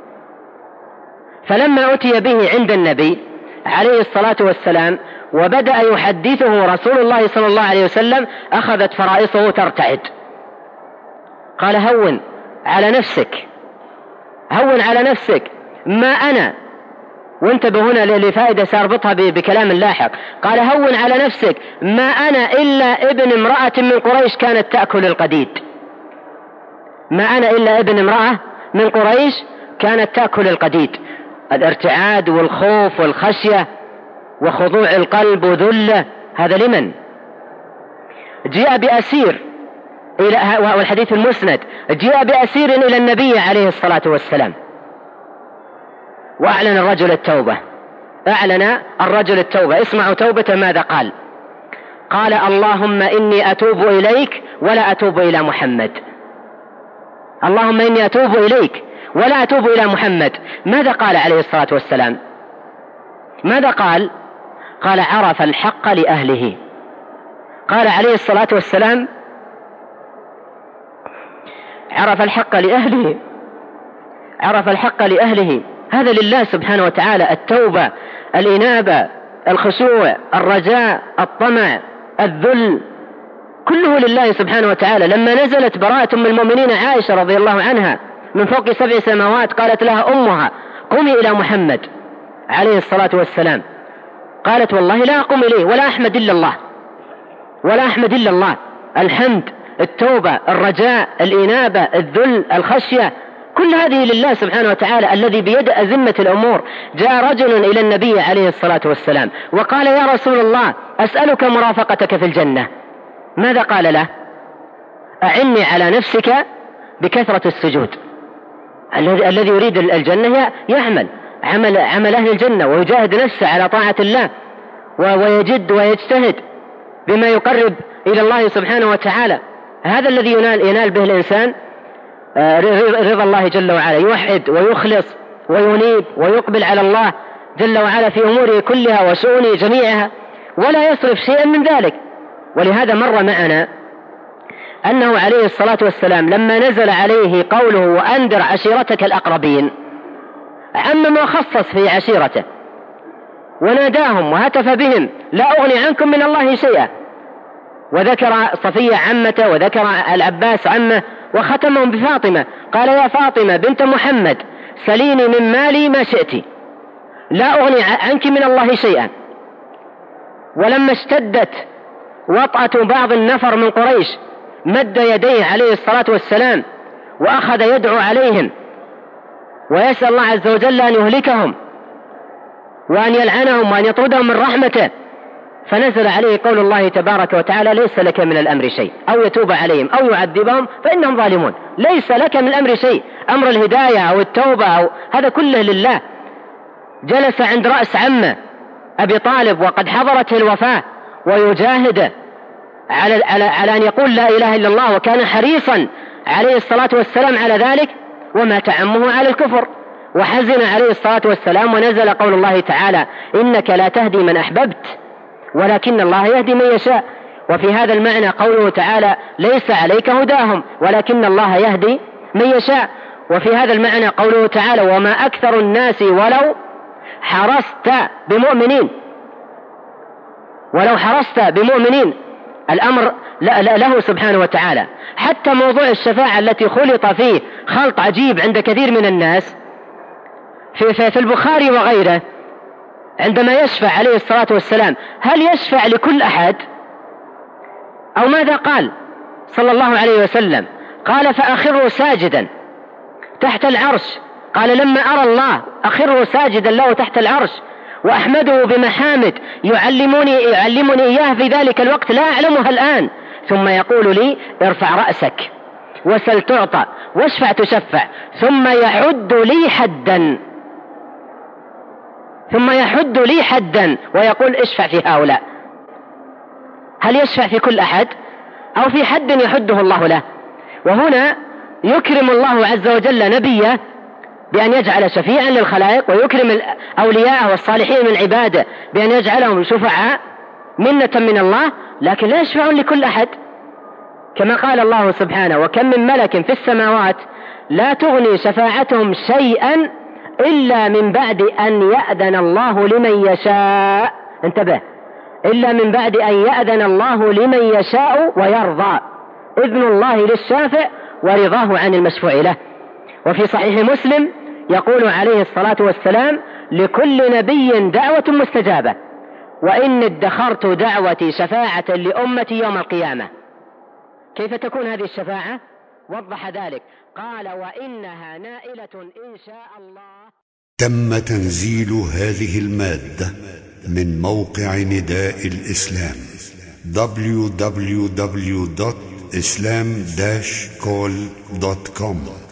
فلما أتي به عند النبي عليه الصلاة والسلام وبدأ يحدثه رسول الله صلى الله عليه وسلم أخذت فرائصه ترتعد. قال هون على نفسك ما أنا، وانتبه هنا لفائدة سأربطها بكلام لاحق. قال هون على نفسك ما أنا إلا ابن امرأة من قريش كانت تأكل القديد. ما أنا إلا ابن امرأة من قريش كانت تأكل القديد. الارتعاد والخوف والخشية وخضوع القلب وذله، هذا لمن؟ جاء بأسير والحديث المسند جاء بأسير إلى النبي عليه الصلاة والسلام وأعلن الرجل التوبة. اسمعوا توبة ماذا قال؟ قال اللهم إني أتوب إليك ولا أتوب إلى محمد. اللهم إني أتوب إليك ولا أتوب إلى محمد. ماذا قال عليه الصلاة والسلام؟ ماذا قال؟ قال عرف الحق لأهله. قال عليه الصلاة والسلام عرف الحق لأهله. هذا لله سبحانه وتعالى، التوبة، الإنابة، الخشوع، الرجاء، الطمع، الذل، كله لله سبحانه وتعالى. لما نزلت براءة أم المؤمنين عائشة رضي الله عنها من فوق 7 سماوات قالت لها أمها قومي إلى محمد عليه الصلاة والسلام. قالت والله لا أقوم إليه ولا أحمد إلا الله. الحمد، التوبة، الرجاء، الإنابة، الذل، الخشية، كل هذه لله سبحانه وتعالى الذي بيد أزمة الأمور. جاء رجل إلى النبي عليه الصلاة والسلام وقال يا رسول الله أسألك مرافقتك في الجنة. ماذا قال له؟ أعني على نفسك بكثرة السجود. الذي يريد الجنة يعمل عمل أهل الجنة ويجاهد نفسه على طاعة الله ويجد ويجتهد بما يقرب إلى الله سبحانه وتعالى. هذا الذي ينال به الإنسان رضا الله جل وعلا، يوحد ويخلص وينيب ويقبل على الله جل وعلا في أموره كلها وشؤونه جميعها ولا يصرف شيئا من ذلك. ولهذا مر معنا أنه عليه الصلاة والسلام لما نزل عليه قوله وأنذر عشيرتك الأقربين عمم وخصص في عشيرته وناداهم وهتف بهم لا أغني عنكم من الله شيئا، وذكر صفية عمته وذكر العباس عمه وختمهم بفاطمة، قال يا فاطمة بنت محمد سليني من مالي ما شئت لا أغني عنك من الله شيئا. ولما اشتدت وطأة بعض النفر من قريش مد يديه عليه الصلاة والسلام وأخذ يدعو عليهم ويسأل الله عز وجل أن يهلكهم وأن يلعنهم وأن يطردهم من رحمته، فنزل عليه قول الله تبارك وتعالى ليس لك من الأمر شيء أو يتوب عليهم أو يعذبهم فإنهم ظالمون. ليس لك من الأمر شيء، أمر الهداية أو التوبة أو هذا كله لله. جلس عند رأس عمه أبي طالب وقد حضرته الوفاة ويجاهد على أن يقول لا إله إلا الله، وكان حريصا عليه الصلاة والسلام على ذلك، ومات عمه على الكفر وحزن عليه الصلاة والسلام. ونزل قول الله تعالى إنك لا تهدي من أحببت ولكن الله يهدي من يشاء. وفي هذا المعنى قوله تعالى ليس عليك هداهم ولكن الله يهدي من يشاء. وفي هذا المعنى قوله تعالى وما أكثر الناس ولو حرصت بمؤمنين، ولو حرصت بمؤمنين الأمر له سبحانه وتعالى. حتى موضوع الشفاعة التي خلط فيه خلط عجيب عند كثير من الناس في البخاري وغيره، عندما يشفع عليه الصلاة والسلام هل يشفع لكل أحد أو ماذا قال صلى الله عليه وسلم؟ قال فأخره ساجدا تحت العرش، قال لما أرى الله أخره ساجدا له تحت العرش وأحمده بمحامد يعلمني إياه في ذلك الوقت لا أعلمها الآن، ثم يقول لي ارفع رأسك وسل تعطى واشفع تشفع، ثم يحد لي حدا ويقول اشفع في هؤلاء. هل يشفع في كل أحد أو في حد يحده الله له؟ وهنا يكرم الله عز وجل نبيه بأن يجعل شفيعا للخلائق، ويكرم أولياءه والصالحين من عباده بأن يجعلهم شفعاء منة من الله، لكن لا يشفعون لكل أحد، كما قال الله سبحانه وكم من ملك في السماوات لا تغني شفاعتهم شيئا إلا من بعد أن يأذن الله لمن يشاء. انتبه، إلا من بعد أن يأذن الله لمن يشاء ويرضى، إذن الله للشافع ورضاه عن المشفوع له. وفي صحيح مسلم يقول عليه الصلاة والسلام لكل نبي دعوة مستجابة وإن ادخرت دعوتي شفاعة لأمتي يوم القيامة. كيف تكون هذه الشفاعة؟ وضح ذلك قال وإنها نائلة إن شاء الله.
تم تنزيل هذه المادة من موقع نداء الإسلام www.islam-call.com